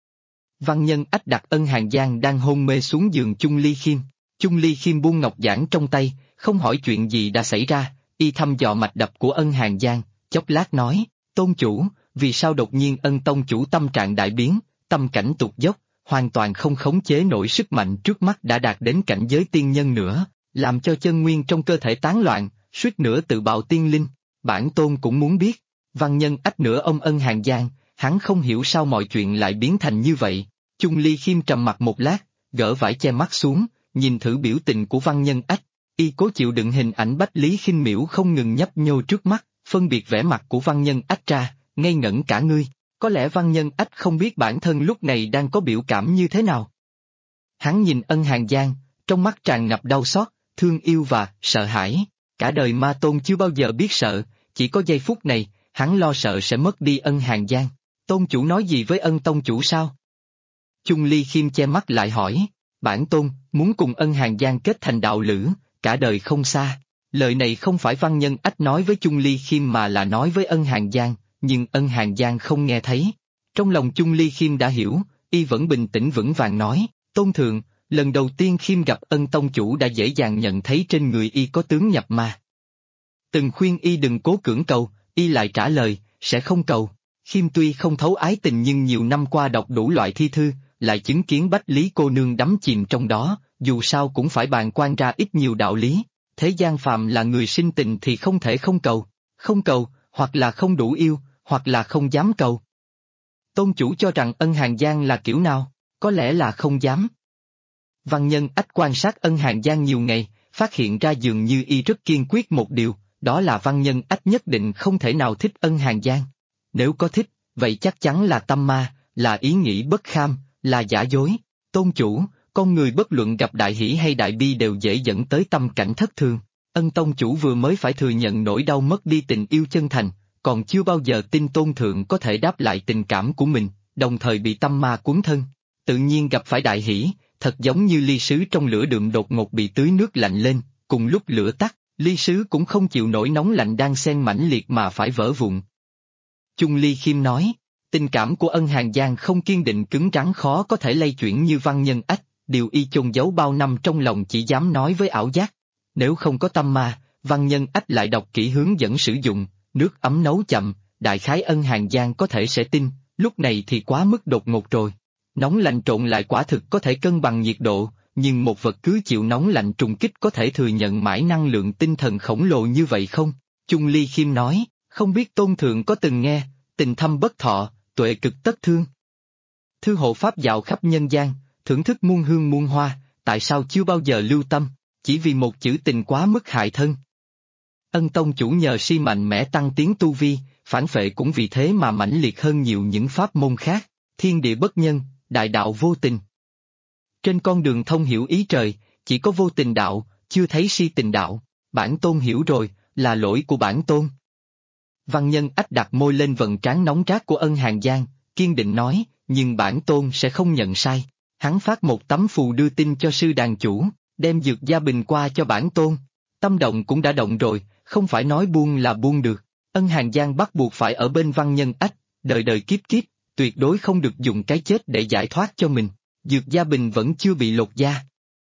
Văn Nhân Ách đặt Ân Hàng Giang đang hôn mê xuống giường Chung Ly Khiêm. Chung Ly Khiêm buông ngọc giản trong tay, không hỏi chuyện gì đã xảy ra, y thăm dò mạch đập của Ân Hàng Giang, chốc lát nói, Tôn chủ, vì sao đột nhiên Ân tông chủ tâm trạng đại biến, tâm cảnh tụt dốc, hoàn toàn không khống chế nổi sức mạnh trước mắt đã đạt đến cảnh giới tiên nhân nữa, làm cho chân nguyên trong cơ thể tán loạn, suýt nữa tự bạo tiên linh, bản tôn cũng muốn biết. Văn Nhân Ách nữa ông Ân Hàng Giang, hắn không hiểu sao mọi chuyện lại biến thành như vậy. Chung Ly Khiêm trầm mặt một lát, gỡ vải che mắt xuống, nhìn thử biểu tình của Văn Nhân Ách, y cố chịu đựng hình ảnh Bách Lý Khinh Miễu không ngừng nhấp nhô trước mắt, phân biệt vẻ mặt của Văn Nhân Ách ra, ngây ngẩn cả ngươi. Có lẽ Văn Nhân Ách không biết bản thân lúc này đang có biểu cảm như thế nào. Hắn nhìn Ân Hàng Giang, trong mắt tràn ngập đau xót, thương yêu và sợ hãi. Cả đời Ma Tôn chưa bao giờ biết sợ, chỉ có giây phút này, hắn lo sợ sẽ mất đi Ân Hàng Giang. Tôn chủ nói gì với Ân tông chủ sao? Chung Ly Khiêm che mắt lại hỏi, bản tôn, muốn cùng Ân Hàng Giang kết thành đạo lữ, cả đời không xa. Lời này không phải Văn Nhân Ách nói với Chung Ly Khiêm mà là nói với Ân Hàng Giang, nhưng Ân Hàng Giang không nghe thấy. Trong lòng Chung Ly Khiêm đã hiểu, y vẫn bình tĩnh vững vàng nói, Tôn thượng, lần đầu tiên Khiêm gặp Ân tông chủ đã dễ dàng nhận thấy trên người y có tướng nhập ma. Từng khuyên y đừng cố cưỡng cầu, y lại trả lời, sẽ không cầu. Khiêm tuy không thấu ái tình nhưng nhiều năm qua đọc đủ loại thi thư, lại chứng kiến Bách Lý cô nương đắm chìm trong đó, dù sao cũng phải bàn quan ra ít nhiều đạo lý. Thế gian phàm là người sinh tình thì không thể không cầu, hoặc là không đủ yêu, hoặc là không dám cầu. Tôn chủ cho rằng Ân Hàn Giang là kiểu nào, có lẽ là không dám. Văn Nhân Ách quan sát Ân Hàn Giang nhiều ngày, phát hiện ra dường như y rất kiên quyết một điều, đó là Văn Nhân Ách nhất định không thể nào thích Ân Hàn Giang. Nếu có thích, vậy chắc chắn là tâm ma, là ý nghĩ bất kham, là giả dối. Tôn chủ, con người bất luận gặp đại hỷ hay đại bi đều dễ dẫn tới tâm cảnh thất thường. Ân tông chủ vừa mới phải thừa nhận nỗi đau mất đi tình yêu chân thành, còn chưa bao giờ tin tôn thượng có thể đáp lại tình cảm của mình, đồng thời bị tâm ma cuốn thân. Tự nhiên gặp phải đại hỷ, thật giống như ly sứ trong lửa đượm đột ngột bị tưới nước lạnh lên, cùng lúc lửa tắt, ly sứ cũng không chịu nổi nóng lạnh đang xen mãnh liệt mà phải vỡ vụn. Chung Ly Khiêm nói, tình cảm của Ân Hàn Giang không kiên định cứng rắn khó có thể lay chuyển như Văn Nhân Ách, điều y chôn giấu bao năm trong lòng chỉ dám nói với ảo giác. Nếu không có tâm ma, Văn Nhân Ách lại đọc kỹ hướng dẫn sử dụng, nước ấm nấu chậm, đại khái Ân Hàn Giang có thể sẽ tin, lúc này thì quá mức đột ngột rồi. Nóng lạnh trộn lại quả thực có thể cân bằng nhiệt độ, nhưng một vật cứ chịu nóng lạnh trùng kích có thể thừa nhận mãi năng lượng tinh thần khổng lồ như vậy không? Chung Ly Khiêm nói, không biết tôn thượng có từng nghe, tình thâm bất thọ, tuệ cực tất thương. Thư hộ pháp dạo khắp nhân gian, thưởng thức muôn hương muôn hoa, tại sao chưa bao giờ lưu tâm, chỉ vì một chữ tình quá mức hại thân. Ân tông chủ nhờ si mạnh mẽ tăng tiến tu vi, phản phệ cũng vì thế mà mãnh liệt hơn nhiều những pháp môn khác, thiên địa bất nhân, đại đạo vô tình. Trên con đường thông hiểu ý trời, chỉ có vô tình đạo, chưa thấy si tình đạo, bản tôn hiểu rồi, là lỗi của bản tôn. Văn Nhân Ách đặt môi lên vầng trán nóng rát của Ân Hàn Giang, kiên định nói, nhưng bản tôn sẽ không nhận sai. Hắn phát một tấm phù đưa tin cho sư đàn chủ, đem dược gia bình qua cho bản tôn. Tâm động cũng đã động rồi, không phải nói buông là buông được. Ân Hàn Giang bắt buộc phải ở bên Văn Nhân Ách, đời đời kiếp kiếp, tuyệt đối không được dùng cái chết để giải thoát cho mình. Dược gia bình vẫn chưa bị lột da.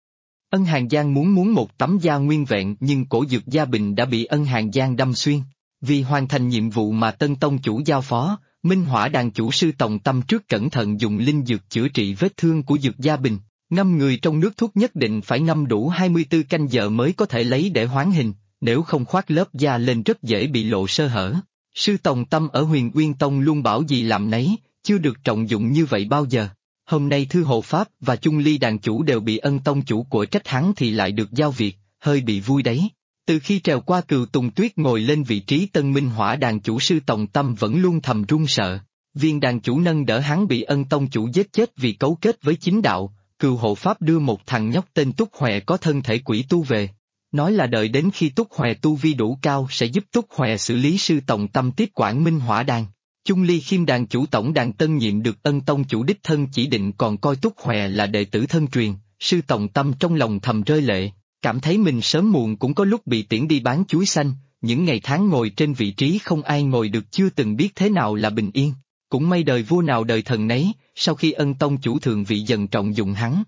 Ân Hàn Giang muốn một tấm da nguyên vẹn nhưng cổ dược gia bình đã bị Ân Hàn Giang đâm xuyên. Vì hoàn thành nhiệm vụ mà Tân Tông chủ giao phó, Minh Hỏa đàn chủ sư Tòng Tâm trước cẩn thận dùng linh dược chữa trị vết thương của dược gia bình. Ngâm người trong nước thuốc nhất định phải ngâm đủ 24 canh giờ mới có thể lấy để hoán hình, nếu không khoác lớp da lên rất dễ bị lộ sơ hở. Sư Tòng Tâm ở Huyền Uyên Tông luôn bảo gì làm nấy, chưa được trọng dụng như vậy bao giờ. Hôm nay Thư Hộ Pháp và Chung Ly đàn chủ đều bị Ân tông chủ của trách hắn thì lại được giao việc, hơi bị vui đấy. Từ khi trèo qua Cừu Tùng Tuyết ngồi lên vị trí Tân Minh Hỏa đàn chủ sư Tòng Tâm vẫn luôn thầm run sợ. Viên đàn chủ nâng đỡ hắn bị Ân tông chủ giết chết vì cấu kết với chính đạo. Cừu Hộ Pháp đưa một thằng nhóc tên Túc Hòe có thân thể quỷ tu về. Nói là đợi đến khi Túc Hòe tu vi đủ cao sẽ giúp Túc Hòe xử lý sư Tòng Tâm tiếp quản Minh Hỏa đàn. Chung Ly Khiêm đàn chủ tổng đàn tân nhiệm được Ân tông chủ đích thân chỉ định còn coi Túc Hòe là đệ tử thân truyền, sư Tòng Tâm trong lòng thầm rơi lệ, cảm thấy mình sớm muộn cũng có lúc bị tiễn đi bán chuối xanh, những ngày tháng ngồi trên vị trí không ai ngồi được chưa từng biết thế nào là bình yên. Cũng may đời vua nào đời thần nấy, sau khi Ân tông chủ thường vị dần trọng dụng hắn.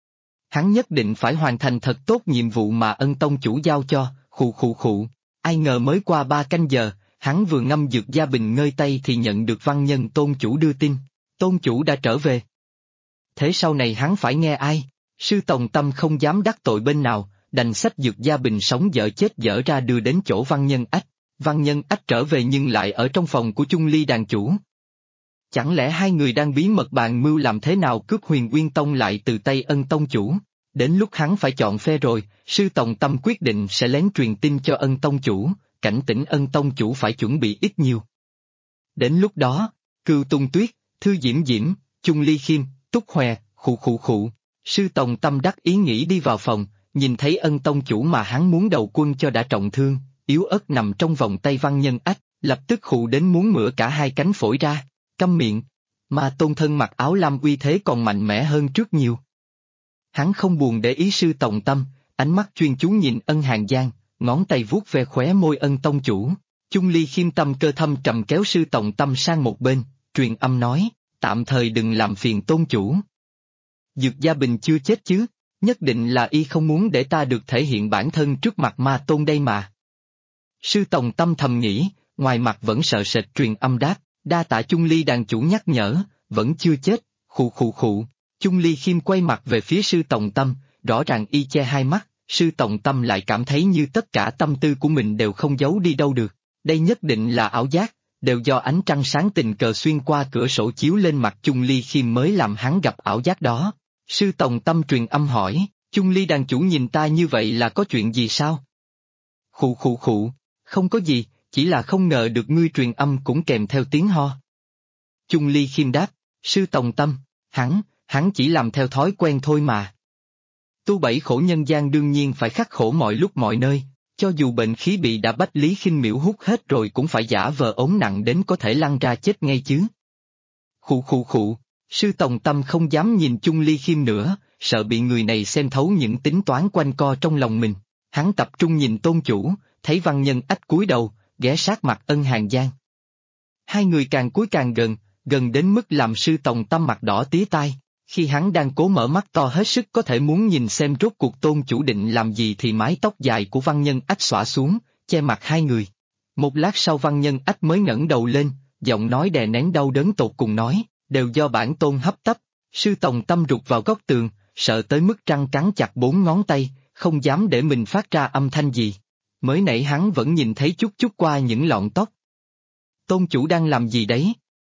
Hắn nhất định phải hoàn thành thật tốt nhiệm vụ mà Ân tông chủ giao cho, khụ. Ai ngờ mới qua 3 canh giờ, hắn vừa ngâm dược gia bình ngơi tay thì nhận được Văn Nhân tôn chủ đưa tin, tôn chủ đã trở về. Thế sau này hắn phải nghe ai? Sư Tòng Tâm không dám đắc tội bên nào, đành xách dược gia bình sống dở chết dở ra đưa đến chỗ Văn Nhân Ách. Văn Nhân Ách trở về nhưng lại ở trong phòng của Chung Ly đàn chủ. Chẳng lẽ hai người đang bí mật bàn mưu làm thế nào cướp Huyền Uyên Tông lại từ tay Ân tông chủ? Đến lúc hắn phải chọn phe rồi, sư Tòng Tâm quyết định sẽ lén truyền tin cho Ân tông chủ, cảnh tỉnh Ân tông chủ phải chuẩn bị ít nhiều. Đến lúc đó, Cừu Tùng Tuyết, Thư Diễm Diễm, Chung Ly Khiêm, Túc Hòe, khụ. Sư Tòng Tâm đắc ý nghĩ đi vào phòng, nhìn thấy Ân tông chủ mà hắn muốn đầu quân cho đã trọng thương, yếu ớt nằm trong vòng tay Văn Nhân Ách, lập tức khụ đến muốn mửa cả hai cánh phổi ra, câm miệng. Mà Tôn thân mặc áo lam uy thế còn mạnh mẽ hơn trước nhiều. Hắn không buồn để ý sư Tòng Tâm, ánh mắt chuyên chú nhìn Ân Hàn Giang, ngón tay vuốt ve khóe môi Ân tông chủ. Chung Ly Khiêm tâm cơ thâm trầm kéo sư Tòng Tâm sang một bên, truyền âm nói, tạm thời đừng làm phiền tôn chủ. Dược Gia Bình chưa chết chứ, nhất định là y không muốn để ta được thể hiện bản thân trước mặt ma tôn đây mà. Sư Tòng Tâm thầm nghĩ, ngoài mặt vẫn sợ sệt truyền âm đáp, đa tạ Chung Ly đàn chủ nhắc nhở, vẫn chưa chết, khụ khụ khụ. Chung Ly Khiêm quay mặt về phía sư Tòng Tâm, rõ ràng y che hai mắt, sư Tòng Tâm lại cảm thấy như tất cả tâm tư của mình đều không giấu đi đâu được, đây nhất định là ảo giác, đều do ánh trăng sáng tình cờ xuyên qua cửa sổ chiếu lên mặt Chung Ly Khiêm mới làm hắn gặp ảo giác đó. Sư Tòng Tâm truyền âm hỏi, Chung Ly đàn chủ nhìn ta như vậy là có chuyện gì sao? Khụ khụ khụ, không có gì, chỉ là không ngờ được ngươi truyền âm cũng kèm theo tiếng ho. Chung Ly Khiêm đáp, sư Tòng Tâm, hắn chỉ làm theo thói quen thôi mà. Tu bảy khổ nhân gian đương nhiên phải khắc khổ mọi lúc mọi nơi, cho dù bệnh khí bị đã Bách Lý Khinh Miễu hút hết rồi cũng phải giả vờ ốm nặng đến có thể lăn ra chết ngay chứ. Khụ khụ khụ, sư Tòng Tâm không dám nhìn Chung Ly Khiêm nữa, sợ bị người này xem thấu những tính toán quanh co trong lòng mình. Hắn tập trung nhìn tôn chủ, thấy Văn Nhân Ách cúi đầu, ghé sát mặt Ân Hàn Giang. Hai người càng cúi càng gần đến mức làm sư Tòng Tâm mặt đỏ tía tai. Khi hắn đang cố mở mắt to hết sức có thể muốn nhìn xem rốt cuộc tôn chủ định làm gì thì mái tóc dài của Văn Nhân Ách xõa xuống, che mặt hai người. Một lát sau Văn Nhân Ách mới ngẩng đầu lên, giọng nói đè nén đau đớn tột cùng nói, đều do bản tôn hấp tấp. Sư Tòng Tâm rụt vào góc tường, sợ tới mức răng cắn chặt 4 ngón tay, không dám để mình phát ra âm thanh gì. Mới nãy hắn vẫn nhìn thấy chút qua những lọn tóc. Tôn chủ đang làm gì đấy?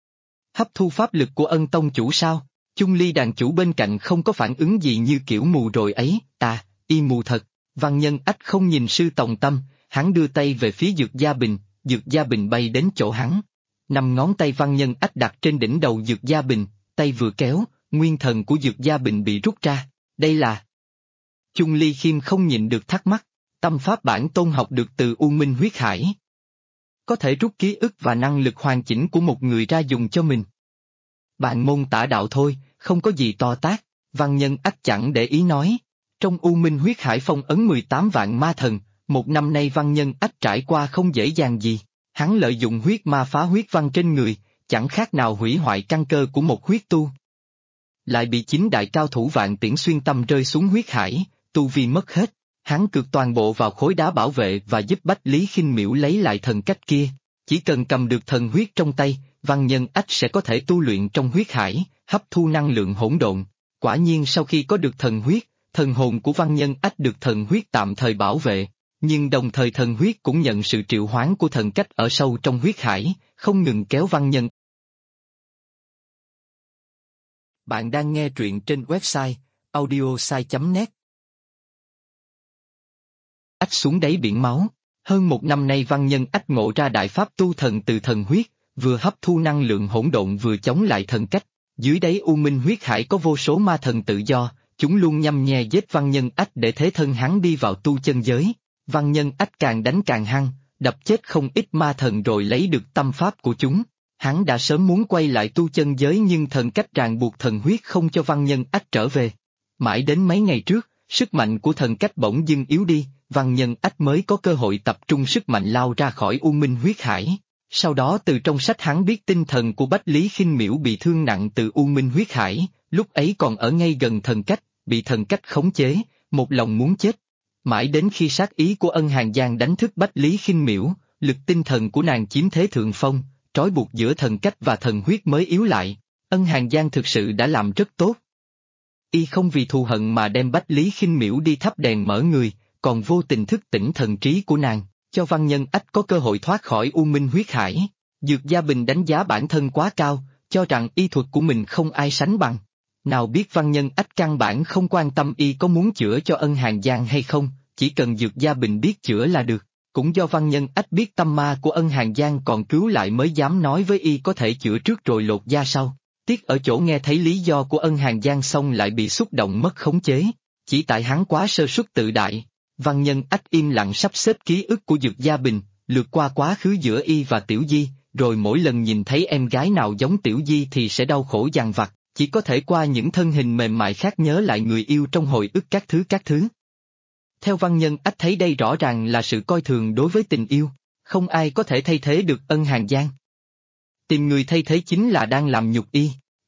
Hấp thu pháp lực của Ân tông chủ sao? Chung Ly đàn chủ bên cạnh không có phản ứng gì như kiểu mù rồi ấy, y mù thật. Văn Nhân Ách không nhìn sư Tòng Tâm, hắn đưa tay về phía Dược Gia Bình bay đến chỗ hắn. 5 ngón tay Văn Nhân Ách đặt trên đỉnh đầu Dược Gia Bình, tay vừa kéo, nguyên thần của Dược Gia Bình bị rút ra, đây là... Chung Ly Khiêm không nhịn được thắc mắc, tâm pháp bản tôn học được từ U Minh huyết hải. Có thể rút ký ức và năng lực hoàn chỉnh của một người ra dùng cho mình. Bạn môn tả đạo thôi, không có gì to tát, Văn Nhân Ách chẳng để ý nói. Trong U Minh huyết hải phong ấn 18 vạn ma thần, một năm nay Văn Nhân Ách trải qua không dễ dàng gì, hắn lợi dụng huyết ma phá huyết văn trên người, chẳng khác nào hủy hoại căn cơ của một huyết tu. Lại bị 9 đại cao thủ Vạn Tiễn Xuyên Tâm rơi xuống huyết hải, tu vi mất hết, hắn cược toàn bộ vào khối đá bảo vệ và giúp Bách Lý Khinh Miễu lấy lại thần cách kia, chỉ cần cầm được thần huyết trong tay, Văn Nhân Ách sẽ có thể tu luyện trong huyết hải, hấp thu năng lượng hỗn độn. Quả nhiên sau khi có được thần huyết, thần hồn của Văn Nhân Ách được thần huyết tạm thời bảo vệ, nhưng đồng thời thần huyết cũng nhận sự triệu hoán của thần cách ở sâu trong huyết hải, không ngừng kéo Văn Nhân. Bạn đang nghe truyện trên website audiosai.net. Ách xuống đáy biển máu, hơn một năm nay Văn Nhân Ách ngộ ra đại pháp tu thần từ thần huyết, vừa hấp thu năng lượng hỗn độn vừa chống lại thần cách. Dưới đáy U Minh huyết hải có vô số ma thần tự do, chúng luôn nhăm nhe giết Văn Nhân Ách để thế thân hắn đi vào tu chân giới. Văn Nhân Ách càng đánh càng hăng, đập chết không ít ma thần rồi lấy được tâm pháp của chúng. Hắn đã sớm muốn quay lại tu chân giới nhưng thần cách ràng buộc thần huyết không cho Văn Nhân Ách trở về. Mãi đến mấy ngày trước, sức mạnh của thần cách bỗng dưng yếu đi, Văn Nhân Ách mới có cơ hội tập trung sức mạnh lao ra khỏi U Minh huyết hải. Sau đó từ trong sách hắn biết tinh thần của Bách Lý Khinh Miễu bị thương nặng từ U Minh huyết hải, lúc ấy còn ở ngay gần thần cách, bị thần cách khống chế, một lòng muốn chết. Mãi đến khi sát ý của Ân Hàn Giang đánh thức Bách Lý Khinh Miễu, lực tinh thần của nàng chiếm thế thượng phong, trói buộc giữa thần cách và thần huyết mới yếu lại. Ân Hàn Giang thực sự đã làm rất tốt. Y không vì thù hận mà đem Bách Lý Khinh Miễu đi thắp đèn mở người, còn vô tình thức tỉnh thần trí của nàng, cho Văn Nhân Ách có cơ hội thoát khỏi U Minh huyết hải. Dược Gia Bình đánh giá bản thân quá cao, cho rằng y thuật của mình không ai sánh bằng. Nào biết Văn Nhân Ách căn bản không quan tâm y có muốn chữa cho Ân Hàn Giang hay không, chỉ cần Dược Gia Bình biết chữa là được. Cũng do Văn Nhân Ách biết tâm ma của Ân Hàn Giang còn cứu lại mới dám nói với y có thể chữa trước rồi lột da sau. Tiếc ở chỗ nghe thấy lý do của Ân Hàn Giang xong lại bị xúc động mất khống chế. Chỉ tại hắn quá sơ suất tự đại. Văn Nhân Ách im lặng sắp xếp ký ức của Dược Gia Bình, lượt qua quá khứ giữa y và Tiểu Di, rồi mỗi lần nhìn thấy em gái nào giống Tiểu Di thì sẽ đau khổ dằn vặt, chỉ có thể qua những thân hình mềm mại khác nhớ lại người yêu trong hồi ức các thứ. Theo Văn Nhân Ách thấy đây rõ ràng là sự coi thường đối với tình yêu, không ai có thể thay thế được Ân Hàn Giang. Tìm người thay thế chính là đang làm nhục y.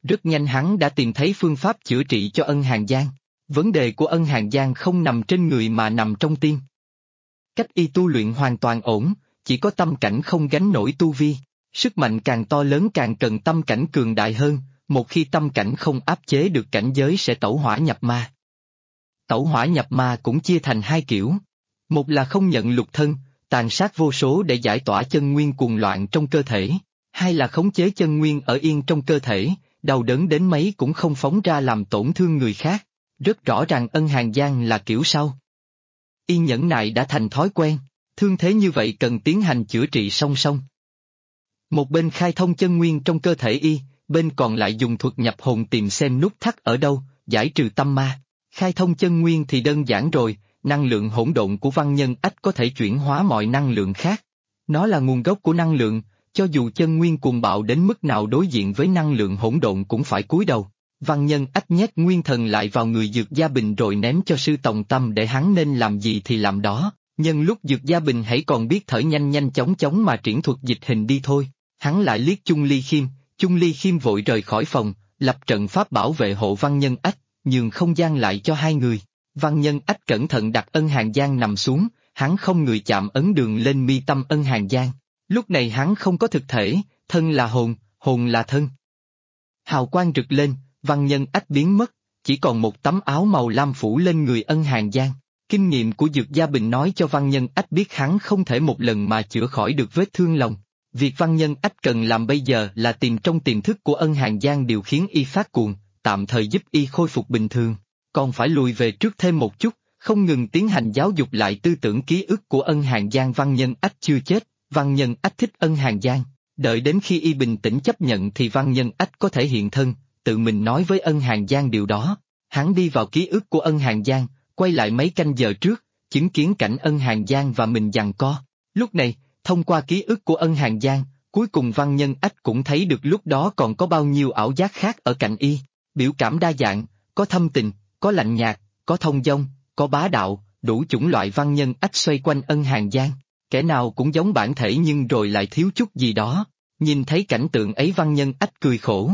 Rất nhanh hắn đã tìm thấy phương pháp chữa trị cho Ân Hàn Giang. Vấn đề của Ân Hàn Giang không nằm trên người mà nằm trong tim. Cách y tu luyện hoàn toàn ổn, chỉ có tâm cảnh không gánh nổi tu vi. Sức mạnh càng to lớn càng cần tâm cảnh cường đại hơn, một khi tâm cảnh không áp chế được cảnh giới sẽ tẩu hỏa nhập ma. Tẩu hỏa nhập ma cũng chia thành hai kiểu. Một là không nhận lục thân, tàn sát vô số để giải tỏa chân nguyên cuồng loạn trong cơ thể. Hai là khống chế chân nguyên ở yên trong cơ thể, đau đớn đến mấy cũng không phóng ra làm tổn thương người khác. Rất rõ ràng Ân Hàn Giang là kiểu sau. Y nhẫn nại đã thành thói quen, thương thế như vậy cần tiến hành chữa trị song song. Một bên khai thông chân nguyên trong cơ thể y, bên còn lại dùng thuật nhập hồn tìm xem nút thắt ở đâu, giải trừ tâm ma. Khai thông chân nguyên thì đơn giản rồi, năng lượng hỗn độn của văn nhân ách có thể chuyển hóa mọi năng lượng khác. Nó là nguồn gốc của năng lượng, cho dù chân nguyên cuồng bạo đến mức nào đối diện với năng lượng hỗn độn cũng phải cúi đầu. Văn nhân ách nhét nguyên thần lại vào người Dược Gia Bình rồi ném cho sư Tòng Tâm để hắn nên làm gì thì làm đó. Nhân lúc Dược Gia Bình hãy còn biết thở nhanh nhanh chóng chóng mà triển thuật dịch hình đi thôi. Hắn lại liếc Chung Ly Khiêm vội rời khỏi phòng, lập trận pháp bảo vệ hộ văn nhân ách, nhường không gian lại cho hai người. Văn nhân ách cẩn thận đặt Ân Hàn Giang nằm xuống, hắn không người chạm ấn đường lên mi tâm Ân Hàn Giang. Lúc này hắn không có thực thể, thân là hồn, hồn là thân. Hào quang rực lên, văn nhân ách biến mất, chỉ còn một tấm áo màu lam phủ lên người Ân Hàn Giang. Kinh nghiệm của Dược Gia Bình nói cho văn nhân ách biết hắn không thể một lần mà chữa khỏi được vết thương lòng. Việc văn nhân ách cần làm bây giờ là tìm trong tiềm thức của Ân Hàn Giang điều khiến y phát cuồng, tạm thời giúp y khôi phục bình thường. Còn phải lùi về trước thêm một chút, không ngừng tiến hành giáo dục lại tư tưởng ký ức của Ân Hàn Giang. Văn nhân ách chưa chết, văn nhân ách thích Ân Hàn Giang. Đợi đến khi y bình tĩnh chấp nhận thì văn nhân ách có thể hiện thân, tự mình nói với Ân Hàn Giang điều đó. Hắn đi vào ký ức của Ân Hàn Giang, quay lại mấy canh giờ trước, chứng kiến cảnh Ân Hàn Giang và mình giằng co. Lúc này, thông qua ký ức của Ân Hàn Giang, cuối cùng văn nhân ách cũng thấy được lúc đó còn có bao nhiêu ảo giác khác ở cạnh y. Biểu cảm đa dạng, có thâm tình, có lạnh nhạt, có thông dong, có bá đạo, đủ chủng loại văn nhân ách xoay quanh Ân Hàn Giang. Kẻ nào cũng giống bản thể nhưng rồi lại thiếu chút gì đó. Nhìn thấy cảnh tượng ấy văn nhân ách cười khổ.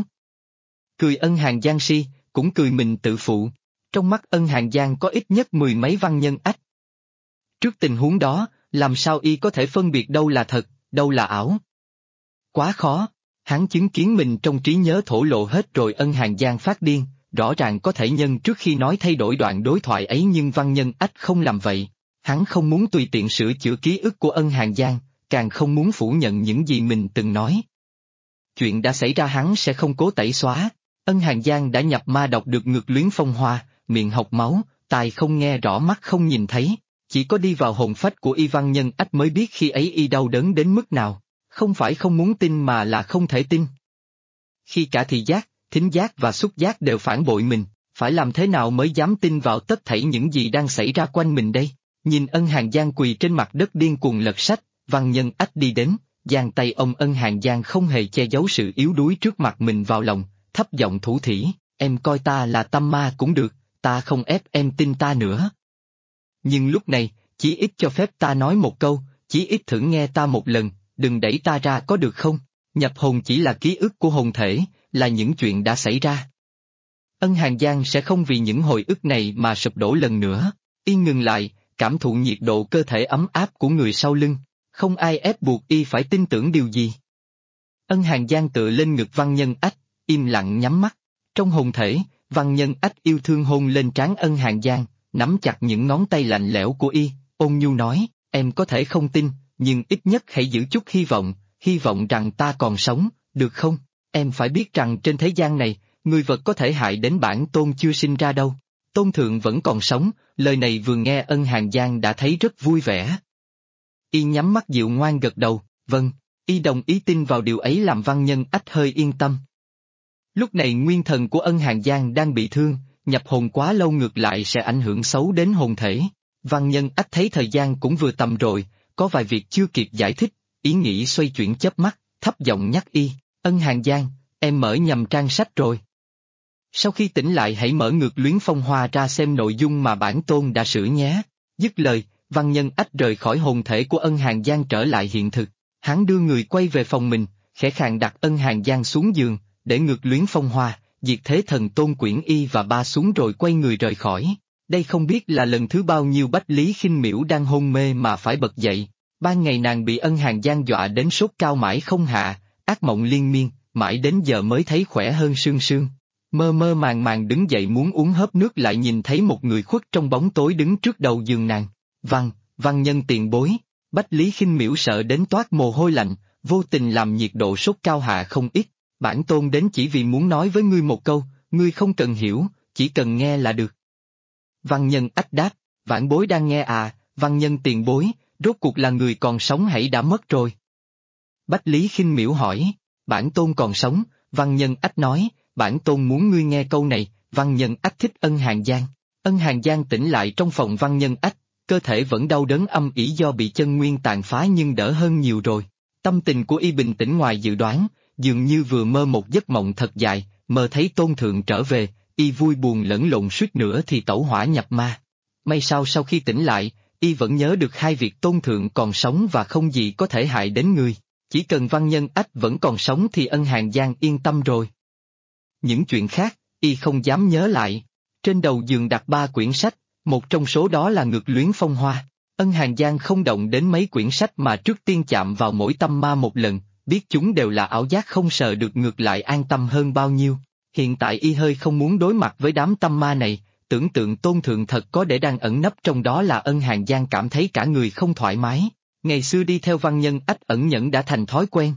Cười Ân Hàn Giang si, cũng cười mình tự phụ. Trong mắt Ân Hàn Giang có ít nhất 10 mấy văn nhân ách. Trước tình huống đó, làm sao y có thể phân biệt đâu là thật, đâu là ảo? Quá khó, hắn chứng kiến mình trong trí nhớ thổ lộ hết rồi. Ân Hàn Giang phát điên, rõ ràng có thể nhân trước khi nói thay đổi đoạn đối thoại ấy nhưng văn nhân ách không làm vậy. Hắn không muốn tùy tiện sửa chữa ký ức của Ân Hàn Giang, càng không muốn phủ nhận những gì mình từng nói. Chuyện đã xảy ra hắn sẽ không cố tẩy xóa. Ân Hàn Giang đã nhập ma đọc được Ngược Luyến Phong Hoa, miệng học máu, tai không nghe rõ mắt không nhìn thấy. Chỉ có đi vào hồn phách của y văn nhân ách mới biết khi ấy y đau đớn đến mức nào. Không phải không muốn tin mà là không thể tin. Khi cả thị giác, thính giác và xúc giác đều phản bội mình, phải làm thế nào mới dám tin vào tất thảy những gì đang xảy ra quanh mình đây? Nhìn Ân Hàn Giang quỳ trên mặt đất điên cuồng lật sách, văn nhân ách đi đến, giang tay ông Ân Hàn Giang không hề che giấu sự yếu đuối trước mặt mình vào lòng, thấp giọng thủ thỉ, em coi ta là tâm ma cũng được, ta không ép em tin ta nữa. Nhưng lúc này, chỉ ít cho phép ta nói một câu, chỉ ít thử nghe ta một lần, đừng đẩy ta ra có được không? Nhập hồn chỉ là ký ức của hồn thể, là những chuyện đã xảy ra. Ân Hàn Giang sẽ không vì những hồi ức này mà sụp đổ lần nữa. Y ngừng lại, cảm thụ nhiệt độ cơ thể ấm áp của người sau lưng, không ai ép buộc y phải tin tưởng điều gì. Ân Hàn Giang tựa lên ngực văn nhân ách, im lặng nhắm mắt. Trong hồn thể, văn nhân ách yêu thương hôn lên trán Ân Hàn Giang, nắm chặt những ngón tay lạnh lẽo của y, ôn nhu nói, em có thể không tin, nhưng ít nhất hãy giữ chút hy vọng rằng ta còn sống, được không? Em phải biết rằng trên thế gian này, người vật có thể hại đến bản tôn chưa sinh ra đâu. Tôn thượng vẫn còn sống, lời này vừa nghe Ân Hàn Giang đã thấy rất vui vẻ. Y nhắm mắt dịu ngoan gật đầu, vâng, y đồng ý tin vào điều ấy làm văn nhân ách hơi yên tâm. Lúc này nguyên thần của Ân Hàn Giang đang bị thương, nhập hồn quá lâu ngược lại sẽ ảnh hưởng xấu đến hồn thể. Văn nhân ách thấy thời gian cũng vừa tầm rồi, có vài việc chưa kịp giải thích, ý nghĩ xoay chuyển chớp mắt, thấp giọng nhắc y, Ân Hàn Giang, em mở nhầm trang sách rồi. Sau khi tỉnh lại hãy mở Ngược Luyến Phong Hoa ra xem nội dung mà bản tôn đã sửa nhé. Dứt lời, văn nhân ách rời khỏi hồn thể của Ân Hàn Giang trở lại hiện thực. Hắn đưa người quay về phòng mình, khẽ khàng đặt Ân Hàn Giang xuống giường, để Ngược Luyến Phong Hoa, diệt thế thần tôn quyển y và ba xuống rồi quay người rời khỏi. Đây không biết là lần thứ bao nhiêu Bách Lý Khinh Miễu đang hôn mê mà phải bật dậy. Ban ngày nàng bị Ân Hàn Giang dọa đến sốt cao mãi không hạ, ác mộng liên miên, mãi đến giờ mới thấy khỏe hơn sương sương. Mơ mơ màng màng đứng dậy muốn uống hớp nước lại nhìn thấy một người khuất trong bóng tối đứng trước đầu giường nàng. Văn nhân tiền bối. Bách Lý Khinh Miễu sợ đến toát mồ hôi lạnh, vô tình làm nhiệt độ sốt cao hạ không ít. Bản tôn đến chỉ vì muốn nói với ngươi một câu, ngươi không cần hiểu, chỉ cần nghe là được. Văn nhân ách đáp, vãn bối đang nghe à, văn nhân tiền bối, rốt cuộc là người còn sống hay đã mất rồi? Bách Lý Khinh Miễu hỏi, bản tôn còn sống, văn nhân ách nói, bản tôn muốn ngươi nghe câu này, văn nhân ách thích Ân Hàn Giang. Ân Hàn Giang tỉnh lại trong phòng văn nhân ách, cơ thể vẫn đau đớn âm ỉ do bị chân nguyên tàn phá nhưng đỡ hơn nhiều rồi. Tâm tình của y bình tĩnh ngoài dự đoán, dường như vừa mơ một giấc mộng thật dài, mơ thấy tôn thượng trở về, y vui buồn lẫn lộn suýt nữa thì tẩu hỏa nhập ma. May sao sau khi tỉnh lại, y vẫn nhớ được hai việc tôn thượng còn sống và không gì có thể hại đến người. Chỉ cần văn nhân ách vẫn còn sống thì Ân Hàn Giang yên tâm rồi. Những chuyện khác, y không dám nhớ lại. Trên đầu giường đặt 3 quyển sách, một trong số đó là Ngược Luyến Phong Hoa. Ân Hàn Giang không động đến mấy quyển sách mà trước tiên chạm vào mỗi tâm ma một lần, biết chúng đều là ảo giác không sờ được ngược lại an tâm hơn bao nhiêu. Hiện tại y hơi không muốn đối mặt với đám tâm ma này, tưởng tượng tôn thượng thật có để đang ẩn nấp trong đó là Ân Hàn Giang cảm thấy cả người không thoải mái. Ngày xưa đi theo văn nhân ách ẩn nhẫn đã thành thói quen.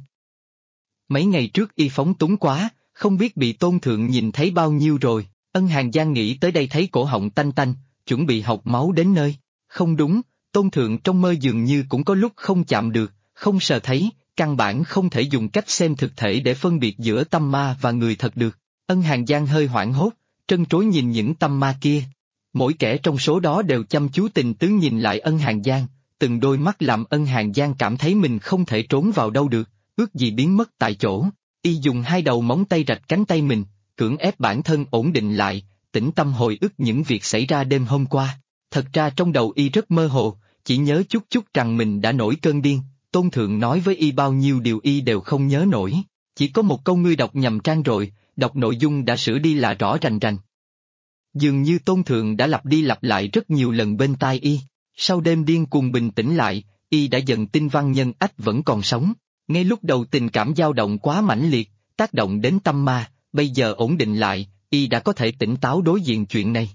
Mấy ngày trước y phóng túng quá, không biết bị tôn thượng nhìn thấy bao nhiêu rồi. Ân Hàn Giang nghĩ tới đây thấy cổ họng tanh tanh, chuẩn bị học máu đến nơi. Không đúng, tôn thượng trong mơ dường như cũng có lúc không chạm được, không sờ thấy, căn bản không thể dùng cách xem thực thể để phân biệt giữa tâm ma và người thật được. Ân Hàn Giang hơi hoảng hốt, trân trối nhìn những tâm ma kia. Mỗi kẻ trong số đó đều chăm chú tình tứ nhìn lại Ân Hàn Giang, từng đôi mắt làm Ân Hàn Giang cảm thấy mình không thể trốn vào đâu được, ước gì biến mất tại chỗ. Y dùng 2 đầu móng tay rạch cánh tay mình, cưỡng ép bản thân ổn định lại, tĩnh tâm hồi ức những việc xảy ra đêm hôm qua. Thật ra trong đầu y rất mơ hồ, chỉ nhớ chút chút rằng mình đã nổi cơn điên, tôn thượng nói với y bao nhiêu điều y đều không nhớ nổi. Chỉ có một câu ngươi đọc nhầm trang rồi, đọc nội dung đã sửa đi là rõ rành rành. Dường như tôn thượng đã lặp đi lặp lại rất nhiều lần bên tai y. Sau đêm điên cuồng bình tĩnh lại, y đã dần tin văn nhân ách vẫn còn sống. Ngay lúc đầu tình cảm dao động quá mãnh liệt, tác động đến tâm ma, bây giờ ổn định lại, y đã có thể tỉnh táo đối diện chuyện này.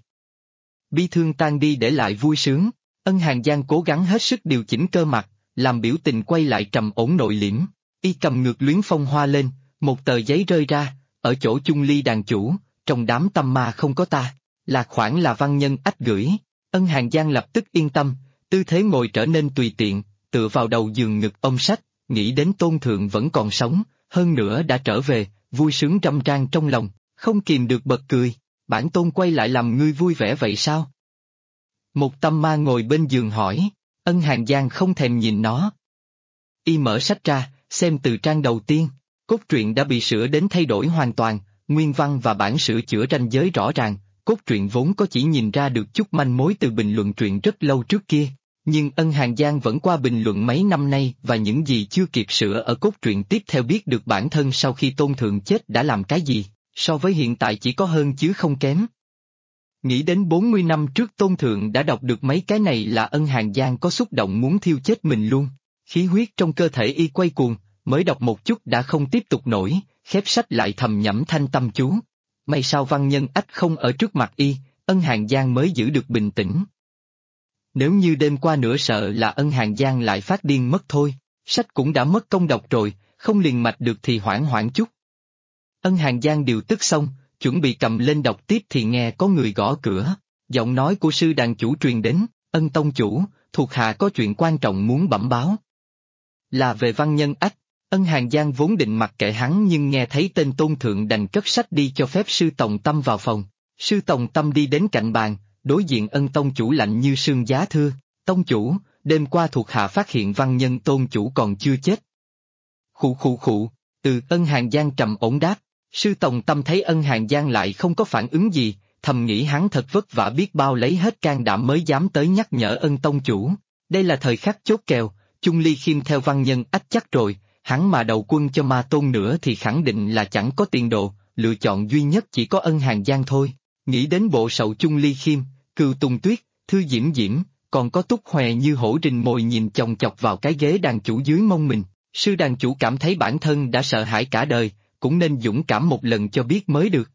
Bi thương tan đi để lại vui sướng, Ân Hàn Giang cố gắng hết sức điều chỉnh cơ mặt, làm biểu tình quay lại trầm ổn nội liễm. Y cầm Ngược Luyến Phong Hoa lên, một tờ giấy rơi ra, ở chỗ Chung Ly đàn chủ, trong đám tâm ma không có ta, là khoản là văn nhân ách gửi. Ân Hàn Giang lập tức yên tâm, tư thế ngồi trở nên tùy tiện, tựa vào đầu giường ngực ôm sách, nghĩ đến tôn thượng vẫn còn sống, hơn nữa đã trở về, vui sướng trăm trang trong lòng, không kìm được bật cười. Bản tôn quay lại làm ngươi vui vẻ vậy sao? Một tâm ma ngồi bên giường hỏi, Ân Hàn Giang không thèm nhìn nó. Y mở sách ra, xem từ trang đầu tiên, cốt truyện đã bị sửa đến thay đổi hoàn toàn, nguyên văn và bản sửa chữa ranh giới rõ ràng, cốt truyện vốn có chỉ nhìn ra được chút manh mối từ bình luận truyện rất lâu trước kia. Nhưng Ân Hàn Giang vẫn qua bình luận mấy năm nay và những gì chưa kịp sửa ở cốt truyện tiếp theo biết được bản thân sau khi tôn thượng chết đã làm cái gì, so với hiện tại chỉ có hơn chứ không kém. Nghĩ đến 40 năm trước tôn thượng đã đọc được mấy cái này là Ân Hàn Giang có xúc động muốn thiêu chết mình luôn. Khí huyết trong cơ thể y quay cuồng, mới đọc một chút đã không tiếp tục nổi, khép sách lại thầm nhẩm thanh tâm chú. May sao văn nhân ách không ở trước mặt y, Ân Hàn Giang mới giữ được bình tĩnh. Nếu như đêm qua nữa sợ là Ân Hàn Giang lại phát điên mất thôi, sách cũng đã mất công đọc rồi, không liền mạch được thì hoảng hoảng chút. Ân Hàn Giang điều tức xong, chuẩn bị cầm lên đọc tiếp thì nghe có người gõ cửa, giọng nói của sư đàn chủ truyền đến, Ân tông chủ, thuộc hạ có chuyện quan trọng muốn bẩm báo. Là về văn nhân ách. Ân Hàn Giang vốn định mặc kệ hắn nhưng nghe thấy tên tôn thượng đành cất sách đi cho phép sư Tòng Tâm vào phòng. Sư Tòng Tâm đi đến cạnh bàn, đối diện Ân tông chủ lạnh như sương giá thưa, tông chủ, đêm qua thuộc hạ phát hiện văn nhân tôn chủ còn chưa chết. Khụ, Ân Hàn Giang trầm ổn đáp. Sư Tòng Tâm thấy Ân Hàn Giang lại không có phản ứng gì, thầm nghĩ hắn thật vất vả biết bao lấy hết can đảm mới dám tới nhắc nhở Ân tông chủ. Đây là thời khắc chốt kèo, Chung Ly Khiêm theo văn nhân ách chắc rồi, hắn mà đầu quân cho ma tôn nữa thì khẳng định là chẳng có tiền đồ, lựa chọn duy nhất chỉ có Ân Hàn Giang thôi. Nghĩ đến bộ sậu Chung Ly Khiêm, Cừu Tùng Tuyết, Thư Diễm Diễm, còn có Túc Hòe như hổ rình mồi nhìn chòng chọc vào cái ghế đàn chủ dưới mông mình. Sư đàn chủ cảm thấy bản thân đã sợ hãi cả đời, cũng nên dũng cảm một lần cho biết mới được.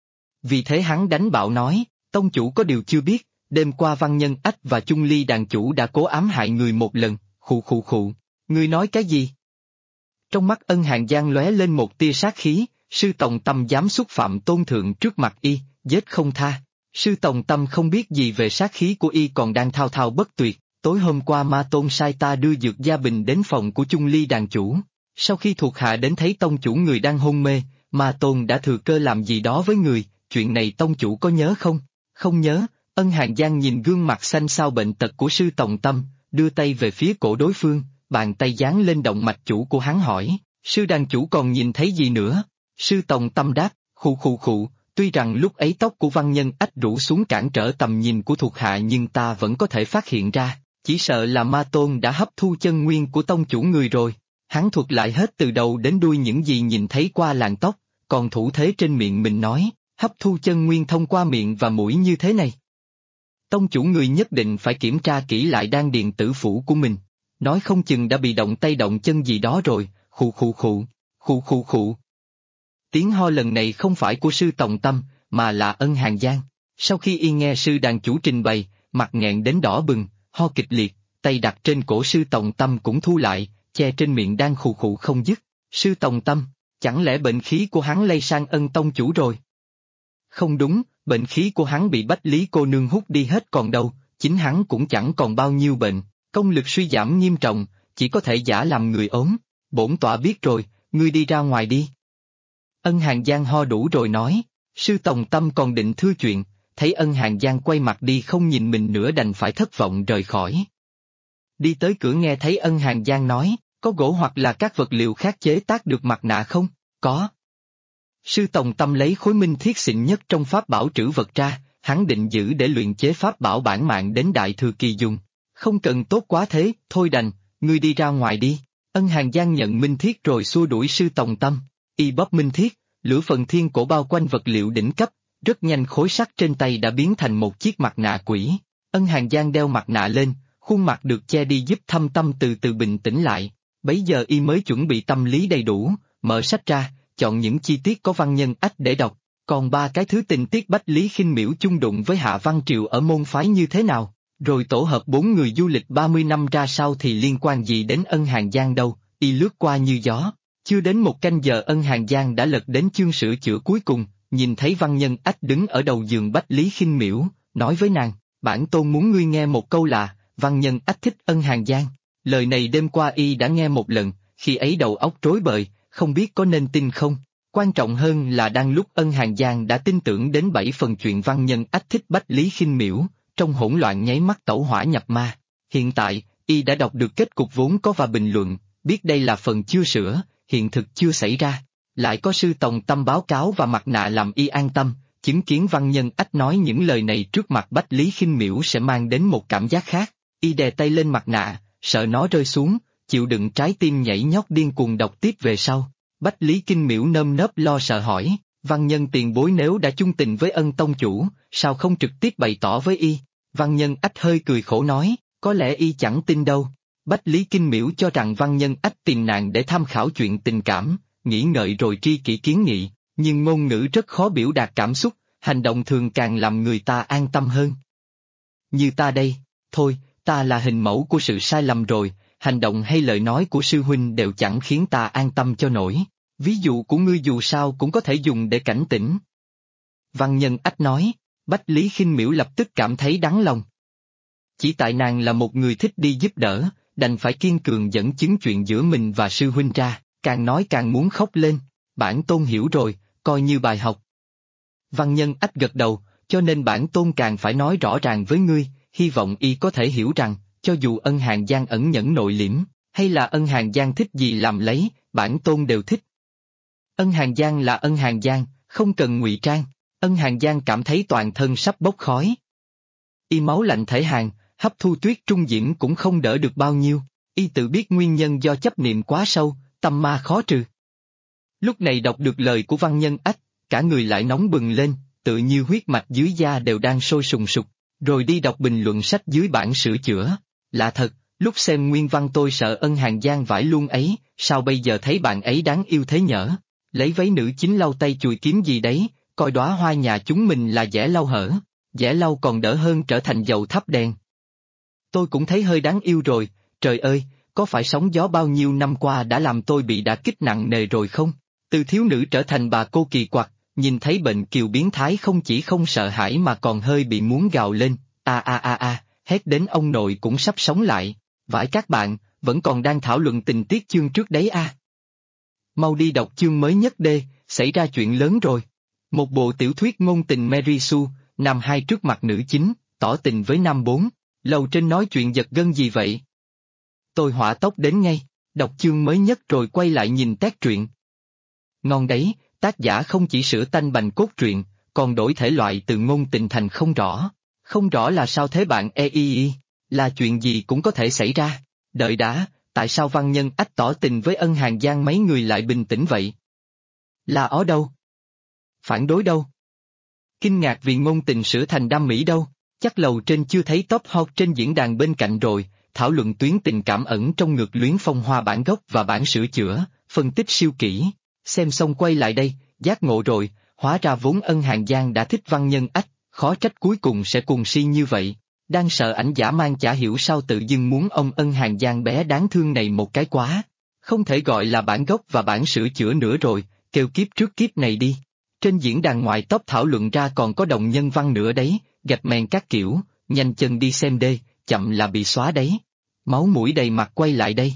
Vì thế hắn đánh bạo nói, tông chủ có điều chưa biết, đêm qua Văn Nhân Ách và Chung Ly đàn chủ đã cố ám hại người một lần, khụ khụ khụ. Ngươi nói cái gì? Trong mắt Ân Hàn Giang lóe lên một tia sát khí, sư Tòng Tâm dám xúc phạm tôn thượng trước mặt y, giết không tha. Sư Tòng Tâm không biết gì về sát khí của y còn đang thao thao bất tuyệt. Tối hôm qua Ma Tôn sai ta đưa dược gia bình đến phòng của Chung Ly đàn chủ. Sau khi thuộc hạ đến thấy tông chủ người đang hôn mê, Ma Tôn đã thừa cơ làm gì đó với người, chuyện này tông chủ có nhớ không? Không nhớ. Ân Hàn Giang nhìn gương mặt xanh xao bệnh tật của sư Tòng Tâm, đưa tay về phía cổ đối phương, bàn tay dán lên động mạch chủ của hắn hỏi, sư đàn chủ còn nhìn thấy gì nữa? Sư Tòng Tâm đáp, khụ khụ khụ, tuy rằng lúc ấy tóc của Văn Nhân Ách rủ xuống cản trở tầm nhìn của thuộc hạ nhưng ta vẫn có thể phát hiện ra, chỉ sợ là Ma Tôn đã hấp thu chân nguyên của tông chủ người rồi. Hắn thuật lại hết từ đầu đến đuôi những gì nhìn thấy qua làn tóc, còn thủ thế trên miệng mình nói, hấp thu chân nguyên thông qua miệng và mũi như thế này. Tông chủ người nhất định phải kiểm tra kỹ lại đan điền tử phủ của mình, nói không chừng đã bị động tay động chân gì đó rồi, khụ khụ khụ, khụ khụ khụ. Tiếng ho lần này không phải của sư Tòng Tâm, mà là Ân Hàn Giang. Sau khi y nghe sư đàn chủ trình bày, mặt nghẹn đến đỏ bừng, ho kịch liệt, tay đặt trên cổ sư Tòng Tâm cũng thu lại, che trên miệng đang khụ khụ không dứt. Sư Tòng Tâm, chẳng lẽ bệnh khí của hắn lây sang Ân tông chủ rồi? Không đúng, bệnh khí của hắn bị Bách Lý cô nương hút đi hết còn đâu, chính hắn cũng chẳng còn bao nhiêu bệnh, công lực suy giảm nghiêm trọng, chỉ có thể giả làm người ốm. Bổn tọa biết rồi, ngươi đi ra ngoài đi. Ân Hàn Giang ho đủ rồi nói, sư Tòng Tâm còn định thưa chuyện, thấy Ân Hàn Giang quay mặt đi không nhìn mình nữa đành phải thất vọng rời khỏi. Đi tới cửa nghe thấy Ân Hàn Giang nói, có gỗ hoặc là các vật liệu khác chế tác được mặt nạ không? Có. Sư Tòng Tâm lấy khối minh thiết xịn nhất trong pháp bảo trữ vật ra, hắn định giữ để luyện chế pháp bảo bản mạng đến đại thừa kỳ dùng. Không cần tốt quá thế, thôi đành, ngươi đi ra ngoài đi. Ân Hàn Giang nhận minh thiết rồi xua đuổi sư Tòng Tâm. Y bóp minh thiết, lửa phần thiên cổ bao quanh vật liệu đỉnh cấp, rất nhanh khối sắt trên tay đã biến thành một chiếc mặt nạ quỷ. Ân Hàn Giang đeo mặt nạ lên, khuôn mặt được che đi giúp Thâm Tâm từ từ bình tĩnh lại. Bấy giờ y mới chuẩn bị tâm lý đầy đủ, mở sách ra, chọn những chi tiết có Văn Nhân Ách để đọc. Còn ba cái thứ tình tiết Bách Lý Khinh Miễu chung đụng với Hạ Văn Triều ở môn phái như thế nào, rồi tổ hợp 4 người du lịch 30 năm ra sao thì liên quan gì đến Ân Hàn Giang đâu, y lướt qua như gió. Chưa đến một canh giờ Ân Hàn Giang đã lật đến chương sửa chữa cuối cùng, nhìn thấy Văn Nhân Ách đứng ở đầu giường Bách Lý Khinh Miễu, nói với nàng, bản tôn muốn ngươi nghe một câu là, Văn Nhân Ách thích Ân Hàn Giang. Lời này đêm qua y đã nghe một lần, khi ấy đầu óc rối bời, không biết có nên tin không. Quan trọng hơn là đang lúc Ân Hàn Giang đã tin tưởng đến 7 phần chuyện Văn Nhân Ách thích Bách Lý Khinh Miễu, trong hỗn loạn nháy mắt tẩu hỏa nhập ma. Hiện tại, y đã đọc được kết cục vốn có và bình luận, biết đây là phần chưa sửa, hiện thực chưa xảy ra. Lại có sư Tòng Tâm báo cáo và mặt nạ làm y an tâm, chứng kiến Văn Nhân Ách nói những lời này trước mặt Bách Lý Khinh Miễu sẽ mang đến một cảm giác khác. Y đè tay lên mặt nạ, sợ nó rơi xuống, chịu đựng trái tim nhảy nhót điên cuồng đọc tiếp về sau. Bách Lý Kinh Miễu nơm nớp lo sợ hỏi, Văn Nhân tiền bối nếu đã chung tình với Ân tông chủ, sao không trực tiếp bày tỏ với y? Văn Nhân Ách hơi cười khổ nói, có lẽ y chẳng tin đâu. Bách Lý Kinh Miễu cho rằng Văn Nhân Ách tìm nàng để tham khảo chuyện tình cảm, nghĩ ngợi rồi tri kỷ kiến nghị, nhưng ngôn ngữ rất khó biểu đạt cảm xúc, hành động thường càng làm người ta an tâm hơn. Như ta đây, thôi, ta là hình mẫu của sự sai lầm rồi, hành động hay lời nói của sư huynh đều chẳng khiến ta an tâm cho nổi. Ví dụ của ngươi dù sao cũng có thể dùng để cảnh tỉnh. Văn Nhân Ách nói, Bách Lý Khinh Miễu lập tức cảm thấy đắng lòng. Chỉ tại nàng là một người thích đi giúp đỡ, đành phải kiên cường dẫn chứng chuyện giữa mình và sư huynh ra, càng nói càng muốn khóc lên. Bản tôn hiểu rồi, coi như bài học. Văn Nhân Ách gật đầu, cho nên bản tôn càng phải nói rõ ràng với ngươi, hy vọng y có thể hiểu rằng, cho dù Ân Hàn Giang ẩn nhẫn nội liễm, hay là Ân Hàn Giang thích gì làm lấy, bản tôn đều thích. Ân Hàn Giang là Ân Hàn Giang, không cần ngụy trang. Ân Hàn Giang cảm thấy toàn thân sắp bốc khói. Y máu lạnh thể hàn, hấp thu tuyết trung diễm cũng không đỡ được bao nhiêu. Y tự biết nguyên nhân do chấp niệm quá sâu, tâm ma khó trừ. Lúc này đọc được lời của Văn Nhân Ách, cả người lại nóng bừng lên, tự như huyết mạch dưới da đều đang sôi sùng sục, rồi đi đọc bình luận sách dưới bản sửa chữa. Lạ thật, lúc xem nguyên văn tôi sợ Ân Hàng Giang vãi luôn ấy, sao bây giờ thấy bạn ấy đáng yêu thế nhở? Lấy váy nữ chính lau tay chùi kiếm gì đấy, coi đóa hoa nhà chúng mình là dẻ lau hở, dẻ lau còn đỡ hơn trở thành dầu thắp đèn. Tôi cũng thấy hơi đáng yêu rồi, trời ơi, có phải sóng gió bao nhiêu năm qua đã làm tôi bị đả kích nặng nề rồi không? Từ thiếu nữ trở thành bà cô kỳ quặc, nhìn thấy bệnh kiều biến thái không chỉ không sợ hãi mà còn hơi bị muốn gào lên, hét đến ông nội cũng sắp sống lại. Vãi các bạn, vẫn còn đang thảo luận tình tiết chương trước đấy à. Mau đi đọc chương mới nhất đê, xảy ra chuyện lớn rồi. Một bộ tiểu thuyết ngôn tình Mary Sue, nam 2 trước mặt nữ chính, tỏ tình với nam 4, lầu trên nói chuyện giật gân gì vậy? Tôi hỏa tốc đến ngay, đọc chương mới nhất rồi quay lại nhìn tác truyện. Ngon đấy, tác giả không chỉ sửa tanh bành cốt truyện, còn đổi thể loại từ ngôn tình thành không rõ. Không rõ là sao thế bạn là chuyện gì cũng có thể xảy ra. Đợi đã, tại sao văn nhân ách tỏ tình với Ân Hàng Giang mấy người lại bình tĩnh vậy? Là ó đâu? Phản đối đâu? Kinh ngạc vì ngôn tình sửa thành đam mỹ đâu? Chắc lầu trên chưa thấy top hot trên diễn đàn bên cạnh rồi, thảo luận tuyến tình cảm ẩn trong ngược luyến phong hoa bản gốc và bản sửa chữa, phân tích siêu kỹ. Xem xong quay lại đây, giác ngộ rồi, hóa ra vốn Ân Hàng Giang đã thích văn nhân ách, khó trách cuối cùng sẽ cuồng si như vậy. Đang sợ ảnh giả mang chả hiểu sao tự dưng muốn ông Ân Hàng Giang bé đáng thương này một cái quá. Không thể gọi là bản gốc và bản sửa chữa nữa rồi, kêu kiếp trước kiếp này đi. Trên diễn đàn ngoại top thảo luận ra còn có đồng nhân văn nữa đấy, gạch mèn các kiểu, nhanh chân đi xem đê, chậm là bị xóa đấy. Máu mũi đầy mặt quay lại đây.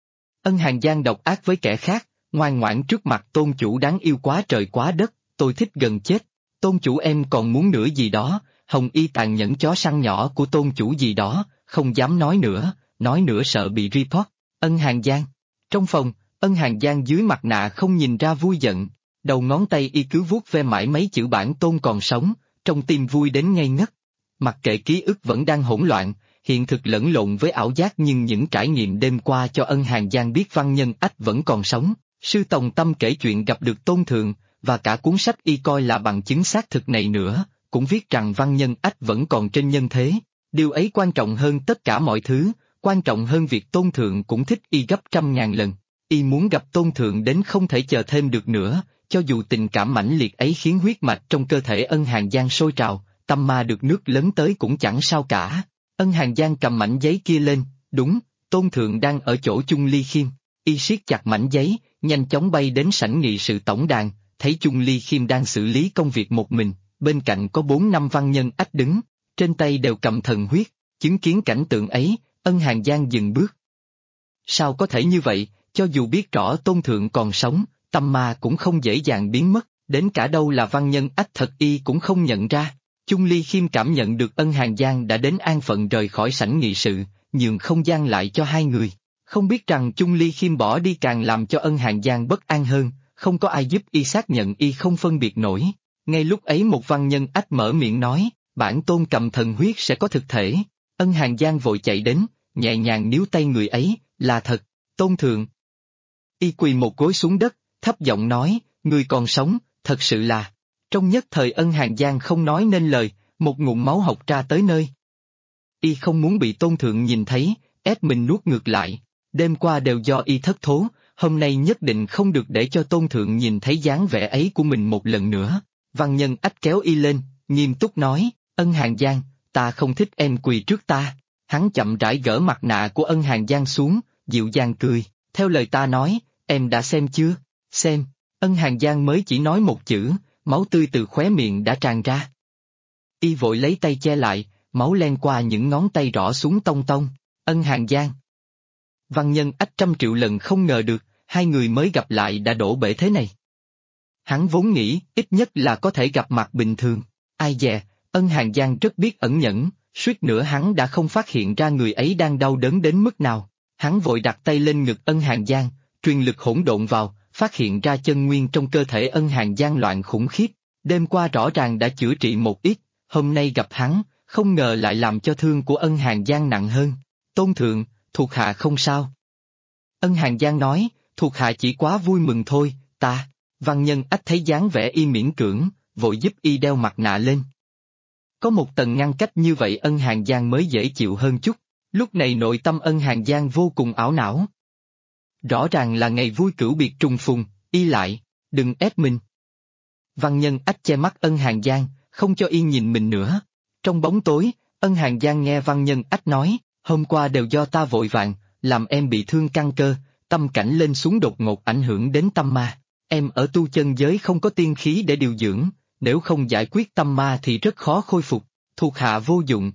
Ân Hàng Giang độc ác với kẻ khác, ngoan ngoãn trước mặt tôn chủ đáng yêu quá trời quá đất, tôi thích gần chết. Tôn chủ em còn muốn nữa gì đó, hồng y tàn nhẫn chó săn nhỏ của tôn chủ gì đó, không dám nói nữa sợ bị report. Ân Hàng Giang. Trong phòng, Ân Hàng Giang dưới mặt nạ không nhìn ra vui giận, đầu ngón tay y cứ vuốt ve mãi mấy chữ bản tôn còn sống, trong tim vui đến ngây ngất. Mặc kệ ký ức vẫn đang hỗn loạn, hiện thực lẫn lộn với ảo giác nhưng những trải nghiệm đêm qua cho Ân Hàng Giang biết văn nhân ách vẫn còn sống. Sư Tòng Tâm kể chuyện gặp được Tôn Thượng, và cả cuốn sách y coi là bằng chứng xác thực này nữa, cũng viết rằng văn nhân ách vẫn còn trên nhân thế. Điều ấy quan trọng hơn tất cả mọi thứ, quan trọng hơn việc Tôn Thượng cũng thích y gấp trăm ngàn lần. Y muốn gặp Tôn Thượng đến không thể chờ thêm được nữa, cho dù tình cảm mãnh liệt ấy khiến huyết mạch trong cơ thể Ân Hàng Giang sôi trào, tâm ma được nước lớn tới cũng chẳng sao cả. Ân Hàng Giang cầm mảnh giấy kia lên, đúng, Tôn Thượng đang ở chỗ Chung Ly Khiêm. Y siết chặt mảnh giấy, nhanh chóng bay đến sảnh nghị sự tổng đàn, thấy Chung Ly Khiêm đang xử lý công việc một mình, bên cạnh có 4-5 văn nhân ách đứng, trên tay đều cầm thần huyết, chứng kiến cảnh tượng ấy, Ân Hàng Giang dừng bước. Sao có thể như vậy, cho dù biết rõ Tôn Thượng còn sống, tâm ma cũng không dễ dàng biến mất, đến cả đâu là văn nhân ách thật y cũng không nhận ra. Chung Ly Khiêm cảm nhận được Ân Hàng Giang đã đến an phận rời khỏi sảnh nghị sự, nhường không gian lại cho hai người. Không biết rằng Chung Ly Khiêm bỏ đi càng làm cho Ân Hàng Giang bất an hơn, không có ai giúp y xác nhận y không phân biệt nổi. Ngay lúc ấy một văn nhân ách mở miệng nói, bản tôn cầm thần huyết sẽ có thực thể. Ân Hàng Giang vội chạy đến, nhẹ nhàng níu tay người ấy, là thật, Tôn Thượng. Y quỳ một gối xuống đất, thấp giọng nói, người còn sống, thật sự là. Trong nhất thời Ân Hàng Giang không nói nên lời, một ngụm máu hộc ra tới nơi. Y không muốn bị Tôn Thượng nhìn thấy, ép mình nuốt ngược lại. Đêm qua đều do y thất thố, hôm nay nhất định không được để cho Tôn Thượng nhìn thấy dáng vẻ ấy của mình một lần nữa. Văn nhân ách kéo y lên, nghiêm túc nói, Ân Hàng Giang, ta không thích em quỳ trước ta. Hắn chậm rãi gỡ mặt nạ của Ân Hàng Giang xuống, dịu dàng cười, theo lời ta nói, em đã xem chưa? Xem. Ân Hàng Giang mới chỉ nói một chữ, máu tươi từ khóe miệng đã tràn ra. Y vội lấy tay che lại, máu len qua những ngón tay rõ xuống tông tông. Ân Hàng Giang. Văn nhân ách 100 triệu lần không ngờ được, hai người mới gặp lại đã đổ bể thế này. Hắn vốn nghĩ, ít nhất là có thể gặp mặt bình thường. Ai dè, Ân Hàng Giang rất biết ẩn nhẫn, suýt nữa hắn đã không phát hiện ra người ấy đang đau đớn đến mức nào. Hắn vội đặt tay lên ngực Ân Hàng Giang, truyền lực hỗn độn vào, phát hiện ra chân nguyên trong cơ thể Ân Hàng Giang loạn khủng khiếp. Đêm qua rõ ràng đã chữa trị một ít, hôm nay gặp hắn, không ngờ lại làm cho thương của Ân Hàng Giang nặng hơn. Tôn Thượng, thuộc hạ không sao. Ân Hàng Giang nói, thuộc hạ chỉ quá vui mừng thôi, Văn Nhân Ách thấy dáng vẻ y miễn cưỡng, vội giúp y đeo mặt nạ lên. Có một tầng ngăn cách như vậy Ân Hàn Giang mới dễ chịu hơn chút, lúc này nội tâm Ân Hàn Giang vô cùng ảo não. Rõ ràng là ngày vui cửu biệt trùng phùng, y lại, đừng ép mình. Văn Nhân Ách che mắt Ân Hàn Giang, không cho y nhìn mình nữa. Trong bóng tối, Ân Hàn Giang nghe Văn Nhân Ách nói, hôm qua đều do ta vội vàng, làm em bị thương căn cơ, tâm cảnh lên xuống đột ngột ảnh hưởng đến tâm ma. Em ở tu chân giới không có tiên khí để điều dưỡng, nếu không giải quyết tâm ma thì rất khó khôi phục, thuộc hạ vô dụng.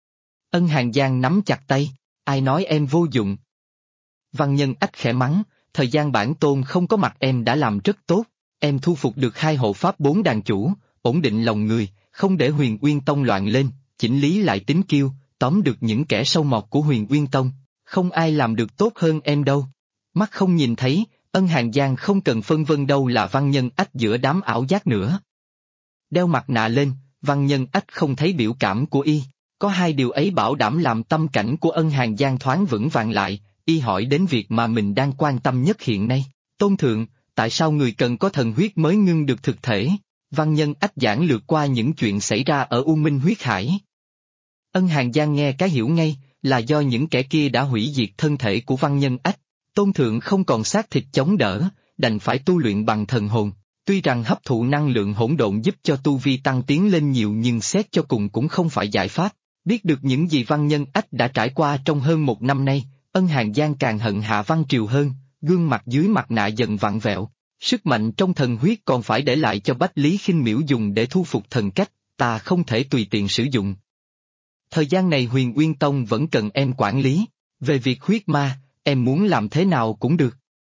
Ân Hàn Giang nắm chặt tay, ai nói em vô dụng? Văn Nhân Ách khẽ mắng, thời gian bản tôn không có mặt em đã làm rất tốt, em thu phục được 2 hộ pháp 4 đàn chủ, ổn định lòng người, không để Huyền Uyên Tông loạn lên, chỉnh lý lại tính kiêu, tóm được những kẻ sâu mọt của Huyền Uyên Tông, không ai làm được tốt hơn em đâu. Mắt không nhìn thấy, Ân Hàn Giang không cần phân vân đâu là Văn Nhân Ách giữa đám ảo giác nữa. Đeo mặt nạ lên, Văn Nhân Ách không thấy biểu cảm của y, có 2 điều ấy bảo đảm làm tâm cảnh của Ân Hàn Giang thoáng vững vàng lại, y hỏi đến việc mà mình đang quan tâm nhất hiện nay. Tôn thượng, tại sao người cần có thần huyết mới ngưng được thực thể? Văn Nhân Ách giảng lược qua những chuyện xảy ra ở U Minh huyết hải. Ân Hàn Giang nghe cái hiểu ngay, là do những kẻ kia đã hủy diệt thân thể của Văn Nhân Ách. Tôn thượng không còn xác thịt chống đỡ, đành phải tu luyện bằng thần hồn. Tuy rằng hấp thụ năng lượng hỗn độn giúp cho tu vi tăng tiến lên nhiều nhưng xét cho cùng cũng không phải giải pháp. Biết được những gì Văn Nhân Ách đã trải qua trong hơn 1 năm nay, Ân Hàn Giang càng hận Hạ Văn Triều hơn, gương mặt dưới mặt nạ dần vặn vẹo. Sức mạnh trong thần huyết còn phải để lại cho Bách Lý Khinh Miễu dùng để thu phục thần cách, ta không thể tùy tiện sử dụng. Thời gian này Huyền Uyên Tông vẫn cần em quản lý, về việc huyết ma, em muốn làm thế nào cũng được.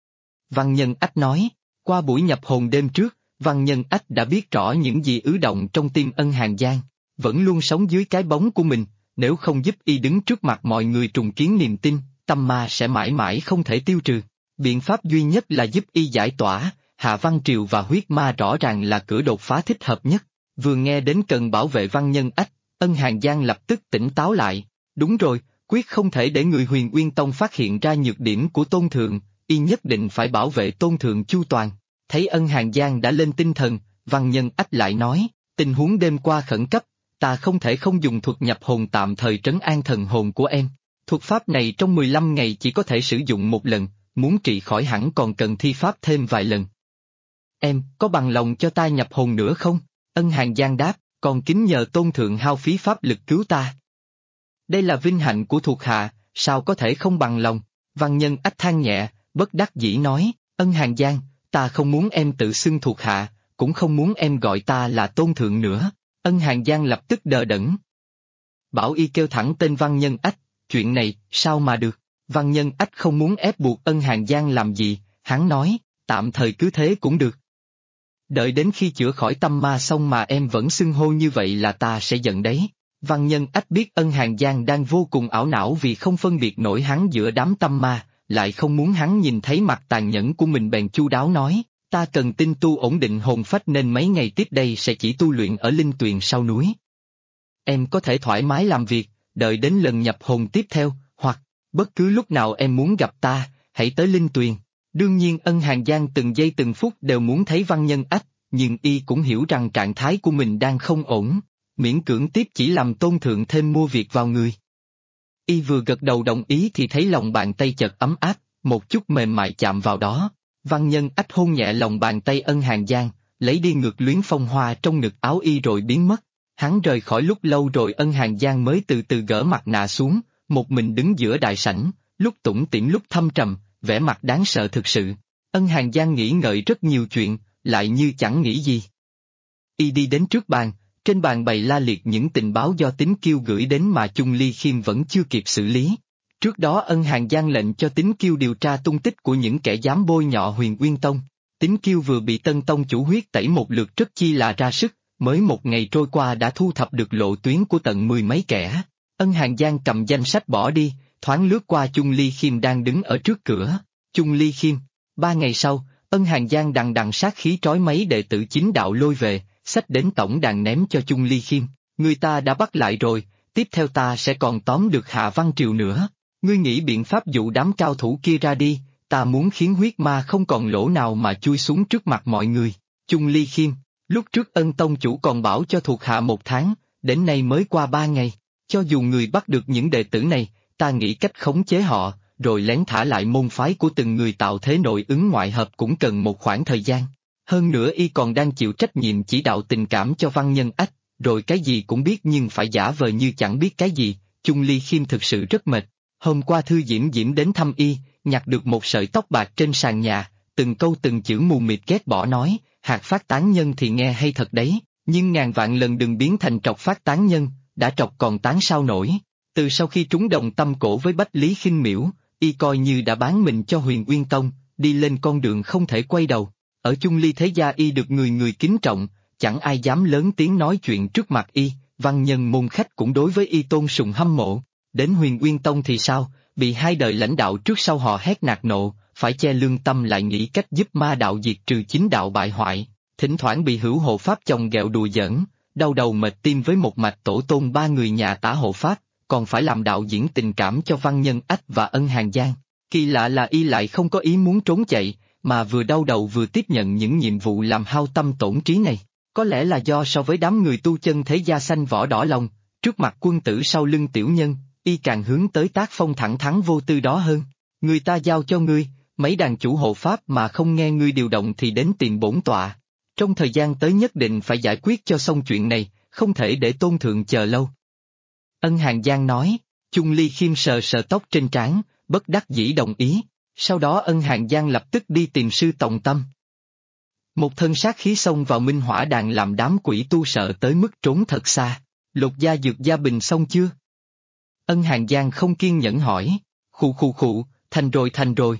Văn Nhân Ách nói, qua buổi nhập hồn đêm trước, Văn Nhân Ách đã biết rõ những gì ứ động trong tim Ân Hàn Giang, vẫn luôn sống dưới cái bóng của mình, nếu không giúp y đứng trước mặt mọi người trùng kiến niềm tin, tâm ma sẽ mãi mãi không thể tiêu trừ. Biện pháp duy nhất là giúp y giải tỏa, Hạ Văn Triều và huyết ma rõ ràng là cửa đột phá thích hợp nhất. Vừa nghe đến cần bảo vệ Văn Nhân Ách, Ân Hàn Giang lập tức tỉnh táo lại. Đúng rồi, quyết không thể để người Huyền Uyên Tông phát hiện ra nhược điểm của Tôn Thượng, y nhất định phải bảo vệ Tôn Thượng chu toàn. Thấy Ân Hàn Giang đã lên tinh thần, Văn Nhân Ách lại nói, tình huống đêm qua khẩn cấp, ta không thể không dùng thuật nhập hồn tạm thời trấn an thần hồn của em. Thuật pháp này trong 15 ngày chỉ có thể sử dụng 1 lần, muốn trị khỏi hẳn còn cần thi pháp thêm vài lần. Em, có bằng lòng cho ta nhập hồn nữa không? Ân Hàn Giang đáp, còn kính nhờ Tôn Thượng hao phí pháp lực cứu ta. Đây là vinh hạnh của thuộc hạ, sao có thể không bằng lòng? Văn Nhân Ách than nhẹ, bất đắc dĩ nói, Ân Hàn Giang, ta không muốn em tự xưng thuộc hạ, cũng không muốn em gọi ta là Tôn Thượng nữa. Ân Hàn Giang lập tức đờ đẫn. Bảo y kêu thẳng tên Văn Nhân Ách, chuyện này, sao mà được? Văn Nhân Ách không muốn ép buộc Ân Hàn Giang làm gì, hắn nói, tạm thời cứ thế cũng được. Đợi đến khi chữa khỏi tâm ma xong mà em vẫn xưng hô như vậy là ta sẽ giận đấy. Văn Nhân Ách biết Ân Hàn Giang đang vô cùng ảo não vì không phân biệt nổi hắn giữa đám tâm ma, lại không muốn hắn nhìn thấy mặt tàn nhẫn của mình bèn chu đáo nói, ta cần tinh tu ổn định hồn phách nên mấy ngày tiếp đây sẽ chỉ tu luyện ở linh tuyền sau núi. Em có thể thoải mái làm việc, đợi đến lần nhập hồn tiếp theo, hoặc bất cứ lúc nào em muốn gặp ta, hãy tới linh tuyền. Đương nhiên Ân Hàn Giang từng giây từng phút đều muốn thấy Văn Nhân Ách, nhưng y cũng hiểu rằng trạng thái của mình đang không ổn, miễn cưỡng tiếp chỉ làm Tôn Thượng thêm mua việc vào người. Y vừa gật đầu đồng ý thì thấy lòng bàn tay chợt ấm áp, một chút mềm mại chạm vào đó. Văn Nhân Ách hôn nhẹ lòng bàn tay Ân Hàn Giang, lấy đi ngược luyến phong hoa trong ngực áo y rồi biến mất. Hắn rời khỏi lúc lâu rồi Ân Hàn Giang mới từ từ gỡ mặt nạ xuống, một mình đứng giữa đại sảnh, lúc tủm tỉm lúc thâm trầm, vẻ mặt đáng sợ thực sự. Ân Hàn Giang nghĩ ngợi rất nhiều chuyện, lại như chẳng nghĩ gì. Y đi đến trước bàn, trên bàn bày la liệt những tình báo do Tín Kiêu gửi đến mà Chung Ly Khiêm vẫn chưa kịp xử lý. Trước đó Ân Hàn Giang lệnh cho Tín Kiêu điều tra tung tích của những kẻ dám bôi nhọ Huyền Uyên Tông. Tín Kiêu vừa bị Tân Tông chủ huyết tẩy một lượt rất chi là ra sức, mới 1 ngày trôi qua đã thu thập được lộ tuyến của tận 10 mấy kẻ. Ân Hàn Giang cầm danh sách bỏ đi, thoáng lướt qua Chung Ly Khiêm đang đứng ở trước cửa. Chung Ly Khiêm. 3 ngày sau, Ân Hàn Giang đằng đằng sát khí trói mấy đệ tử chính đạo lôi về, xách đến tổng đàn ném cho Chung Ly Khiêm. Người ta đã bắt lại rồi, tiếp theo ta sẽ còn tóm được Hạ Văn Triều nữa. Ngươi nghĩ biện pháp dụ đám cao thủ kia ra đi, ta muốn khiến huyết ma không còn lỗ nào mà chui xuống trước mặt mọi người. Chung Ly Khiêm, lúc trước Ân tông chủ còn bảo cho thuộc hạ 1 tháng, đến nay mới qua 3 ngày. Cho dù người bắt được những đệ tử này, ta nghĩ cách khống chế họ, rồi lén thả lại môn phái của từng người tạo thế nội ứng ngoại hợp cũng cần một khoảng thời gian. Hơn nữa y còn đang chịu trách nhiệm chỉ đạo tình cảm cho Văn Nhân Ách, rồi cái gì cũng biết nhưng phải giả vờ như chẳng biết cái gì. Chung Ly Khiêm thực sự rất mệt. Hôm qua Thư Diễm Diễm đến thăm y, nhặt được một sợi tóc bạc trên sàn nhà, từng câu từng chữ mù mịt ghét bỏ nói, hạt phát tán nhân thì nghe hay thật đấy, nhưng ngàn vạn lần đừng biến thành trọc phát tán nhân, đã trọc còn tán sao nổi. Từ sau khi trúng đồng tâm cổ với Bách Lý Khinh Miễu, y coi như đã bán mình cho Huyền Uyên Tông, đi lên con đường không thể quay đầu. Ở Chung Ly thế gia y được người người kính trọng, chẳng ai dám lớn tiếng nói chuyện trước mặt y, văn nhân môn khách cũng đối với y tôn sùng hâm mộ. Đến Huyền Uyên Tông thì sao, bị 2 đời lãnh đạo trước sau họ hét nạt nộ, phải che lương tâm lại nghĩ cách giúp ma đạo diệt trừ chính đạo bại hoại, thỉnh thoảng bị hữu hộ pháp chồng ghẹo đùa giỡn, đau đầu mệt tim với một mạch tổ tôn 3 người nhà Tả hộ pháp, còn phải làm đạo diễn tình cảm cho Văn Nhân Ách và Ân Hàng Giang. Kỳ lạ là y lại không có ý muốn trốn chạy, mà vừa đau đầu vừa tiếp nhận những nhiệm vụ làm hao tâm tổn trí này. Có lẽ là do so với đám người tu chân thế gia xanh vỏ đỏ lòng, trước mặt quân tử sau lưng tiểu nhân, y càng hướng tới tác phong thẳng thắn vô tư đó hơn. Người ta giao cho ngươi, mấy đàn chủ hộ pháp mà không nghe ngươi điều động thì đến tìm bổn tọa. Trong thời gian tới nhất định phải giải quyết cho xong chuyện này, không thể để Tôn thượng chờ lâu. Ân Hàng Giang nói. Chung Ly Khiêm sờ sờ tóc trên trán, bất đắc dĩ đồng ý. Sau đó Ân Hàng Giang lập tức đi tìm sư Tòng Tâm. Một thân sát khí xông vào Minh Hỏa Đàn làm đám quỷ tu sợ tới mức trốn thật xa. Lục gia Dược gia bình xong chưa? Ân Hàng Giang không kiên nhẫn hỏi. Khụ, thành rồi.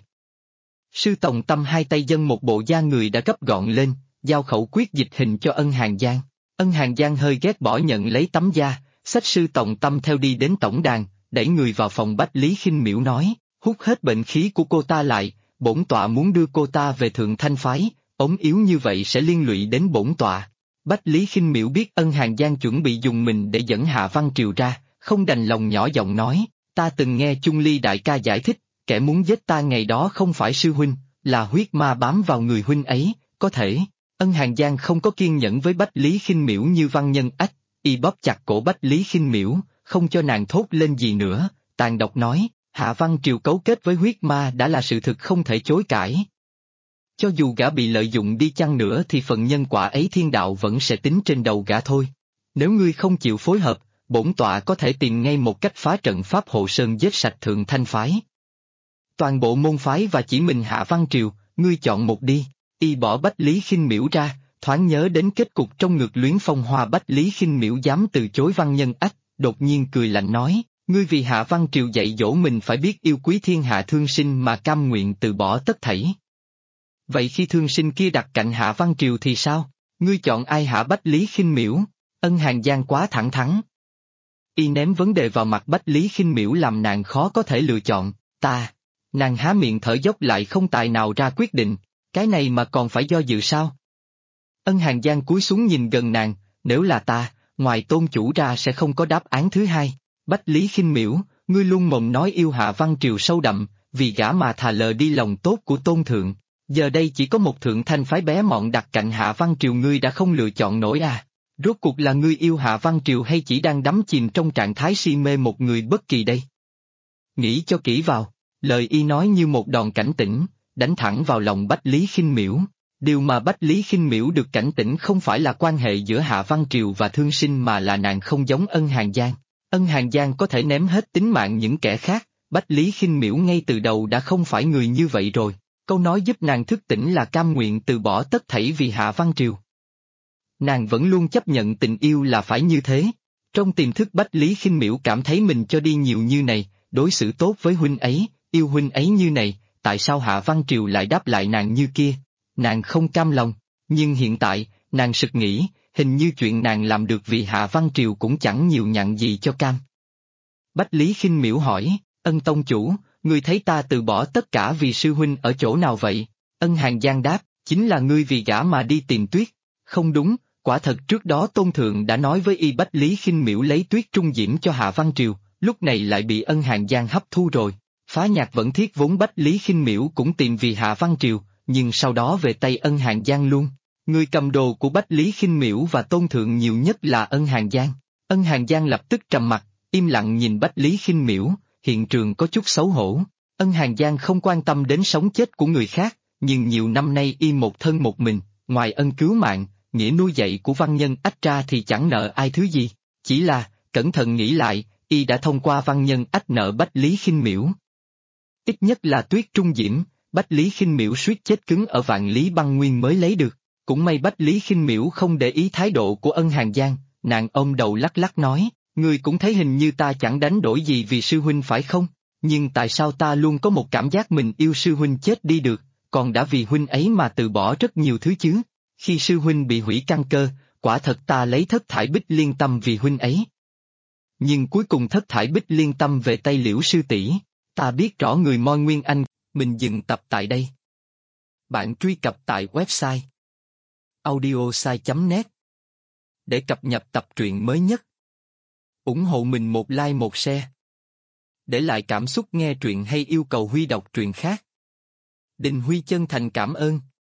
Sư Tòng Tâm 2 tay dâng một bộ da người đã gấp gọn lên, giao khẩu quyết dịch hình cho Ân Hàng Giang. Ân Hàng Giang hơi ghét bỏ nhận lấy tấm da, xách sư Tòng Tâm theo đi đến tổng đàn, đẩy người vào phòng Bách Lý Khinh Miễu nói, hút hết bệnh khí của cô ta lại, bổn tọa muốn đưa cô ta về Thượng Thanh phái, ốm yếu như vậy sẽ liên lụy đến bổn tọa. Bách Lý Khinh Miễu biết Ân Hàng Giang chuẩn bị dùng mình để dẫn Hạ Văn Triều ra, không đành lòng nhỏ giọng nói, ta từng nghe Chung Ly đại ca giải thích, kẻ muốn giết ta ngày đó không phải sư huynh, là huyết ma bám vào người huynh ấy, có thể. Ân Hàng Giang không có kiên nhẫn với Bách Lý Khinh Miễu như Văn Nhân Ách, y bóp chặt cổ Bách Lý Khinh Miễu, không cho nàng thốt lên gì nữa, tàn độc nói, Hạ Văn Triều cấu kết với huyết ma đã là sự thực không thể chối cãi. Cho dù gã bị lợi dụng đi chăng nữa thì phần nhân quả ấy thiên đạo vẫn sẽ tính trên đầu gã thôi. Nếu ngươi không chịu phối hợp, bổn tọa có thể tìm ngay một cách phá trận pháp hộ sơn giết sạch Thượng Thanh phái. Toàn bộ môn phái và chỉ mình Hạ Văn Triều, ngươi chọn một đi. Y bỏ Bách Lý Khinh Miễu ra, thoáng nhớ đến kết cục trong ngực Luyến Phong Hoa. Bách Lý Khinh Miễu dám từ chối Văn Nhân Ách, đột nhiên cười lạnh nói, ngươi vì Hạ Văn Triều dạy dỗ mình phải biết yêu quý thiên hạ thương sinh mà cam nguyện từ bỏ tất thảy. Vậy khi thương sinh kia đặt cạnh Hạ Văn Triều thì sao? Ngươi chọn ai hả? Bách Lý Khinh Miễu? Ân Hàng Giang quá thẳng thắn. Y ném vấn đề vào mặt Bách Lý Khinh Miễu làm nàng khó có thể lựa chọn. Nàng há miệng thở dốc lại không tài nào ra quyết định, cái này mà còn phải do dự sao? Ân Hàng Giang cúi xuống nhìn gần nàng, nếu là ta, ngoài Tôn chủ ra sẽ không có đáp án thứ hai. Bách Lý Khinh Miễu, ngươi luôn mộng nói yêu Hạ Văn Triều sâu đậm, vì gã mà thà lờ đi lòng tốt của Tôn thượng. Giờ đây chỉ có một Thượng Thanh phái bé mọn đặt cạnh Hạ Văn Triều, ngươi đã không lựa chọn nổi à? Rốt cuộc là ngươi yêu Hạ Văn Triều hay chỉ đang đắm chìm trong trạng thái si mê một người bất kỳ đây? Nghĩ cho kỹ vào, lời y nói như một đòn cảnh tỉnh, đánh thẳng vào lòng Bách Lý Khinh Miễu. Điều mà Bách Lý Khinh Miễu được cảnh tỉnh không phải là quan hệ giữa Hạ Văn Triều và thương sinh mà là nàng không giống Ân Hàng Giang. Ân Hàng Giang có thể ném hết tính mạng những kẻ khác, Bách Lý Khinh Miễu ngay từ đầu đã không phải người như vậy rồi. Câu nói giúp nàng thức tỉnh là cam nguyện từ bỏ tất thảy vì Hạ Văn Triều. Nàng vẫn luôn chấp nhận tình yêu là phải như thế. Trong tiềm thức Bách Lý Khinh Miễu cảm thấy mình cho đi nhiều như này, đối xử tốt với huynh ấy, yêu huynh ấy như này, tại sao Hạ Văn Triều lại đáp lại nàng như kia? Nàng không cam lòng, nhưng hiện tại, nàng sực nghĩ, hình như chuyện nàng làm được vì Hạ Văn Triều cũng chẳng nhiều nhặn gì cho cam. Bách Lý Khinh Miễu hỏi, Ân tông chủ, ngươi thấy ta từ bỏ tất cả vì sư huynh ở chỗ nào vậy? Ân Hàng Giang đáp, chính là ngươi vì gã mà đi tìm Tuyết. Không đúng, quả thật trước đó Tôn thượng đã nói với y Bách Lý Khinh Miễu lấy Tuyết trung diễm cho Hạ Văn Triều, lúc này lại bị Ân Hàng Giang hấp thu rồi. Phá nhạc vẫn thiết vốn Bách Lý Khinh Miễu cũng tìm vì Hạ Văn Triều, nhưng sau đó về tay Ân Hàn Giang luôn. Người cầm đồ của Bách Lý Khinh Miễu và tôn thượng nhiều nhất là Ân Hàn Giang. Ân Hàn Giang lập tức trầm mặt, im lặng nhìn Bách Lý Khinh Miễu, hiện trường có chút xấu hổ. Ân Hàn Giang không quan tâm đến sống chết của người khác, nhưng nhiều năm nay y một thân một mình, ngoài ân cứu mạng, nghĩa nuôi dạy của văn nhân Ách ra thì chẳng nợ ai thứ gì. Chỉ là, cẩn thận nghĩ lại, y đã thông qua văn nhân Ách nợ Bách Lý Khinh Miễu. Ít nhất là Tuyết Trung Diễm, Bách Lý Khinh Miễu suýt chết cứng ở Vạn Lý Băng Nguyên mới lấy được. Cũng may Bách Lý Khinh Miễu không để ý thái độ của Ân Hàn Giang, nàng ôm đầu lắc lắc nói, ngươi cũng thấy hình như ta chẳng đánh đổi gì vì sư huynh phải không? Nhưng tại sao ta luôn có một cảm giác mình yêu sư huynh chết đi được, còn đã vì huynh ấy mà từ bỏ rất nhiều thứ chứ? Khi sư huynh bị hủy căn cơ, quả thật ta lấy Thất Thải Bích Liên Tâm vì huynh ấy. Nhưng cuối cùng Thất Thải Bích Liên Tâm về tay Liễu sư tỷ, ta biết rõ người moi nguyên anh. Mình dừng tập tại đây. Bạn truy cập tại website audiosai.net để cập nhật tập truyện mới nhất. Ủng hộ mình một like một share. Để lại cảm xúc nghe truyện hay yêu cầu Huy đọc truyện khác. Đình Huy chân thành cảm ơn.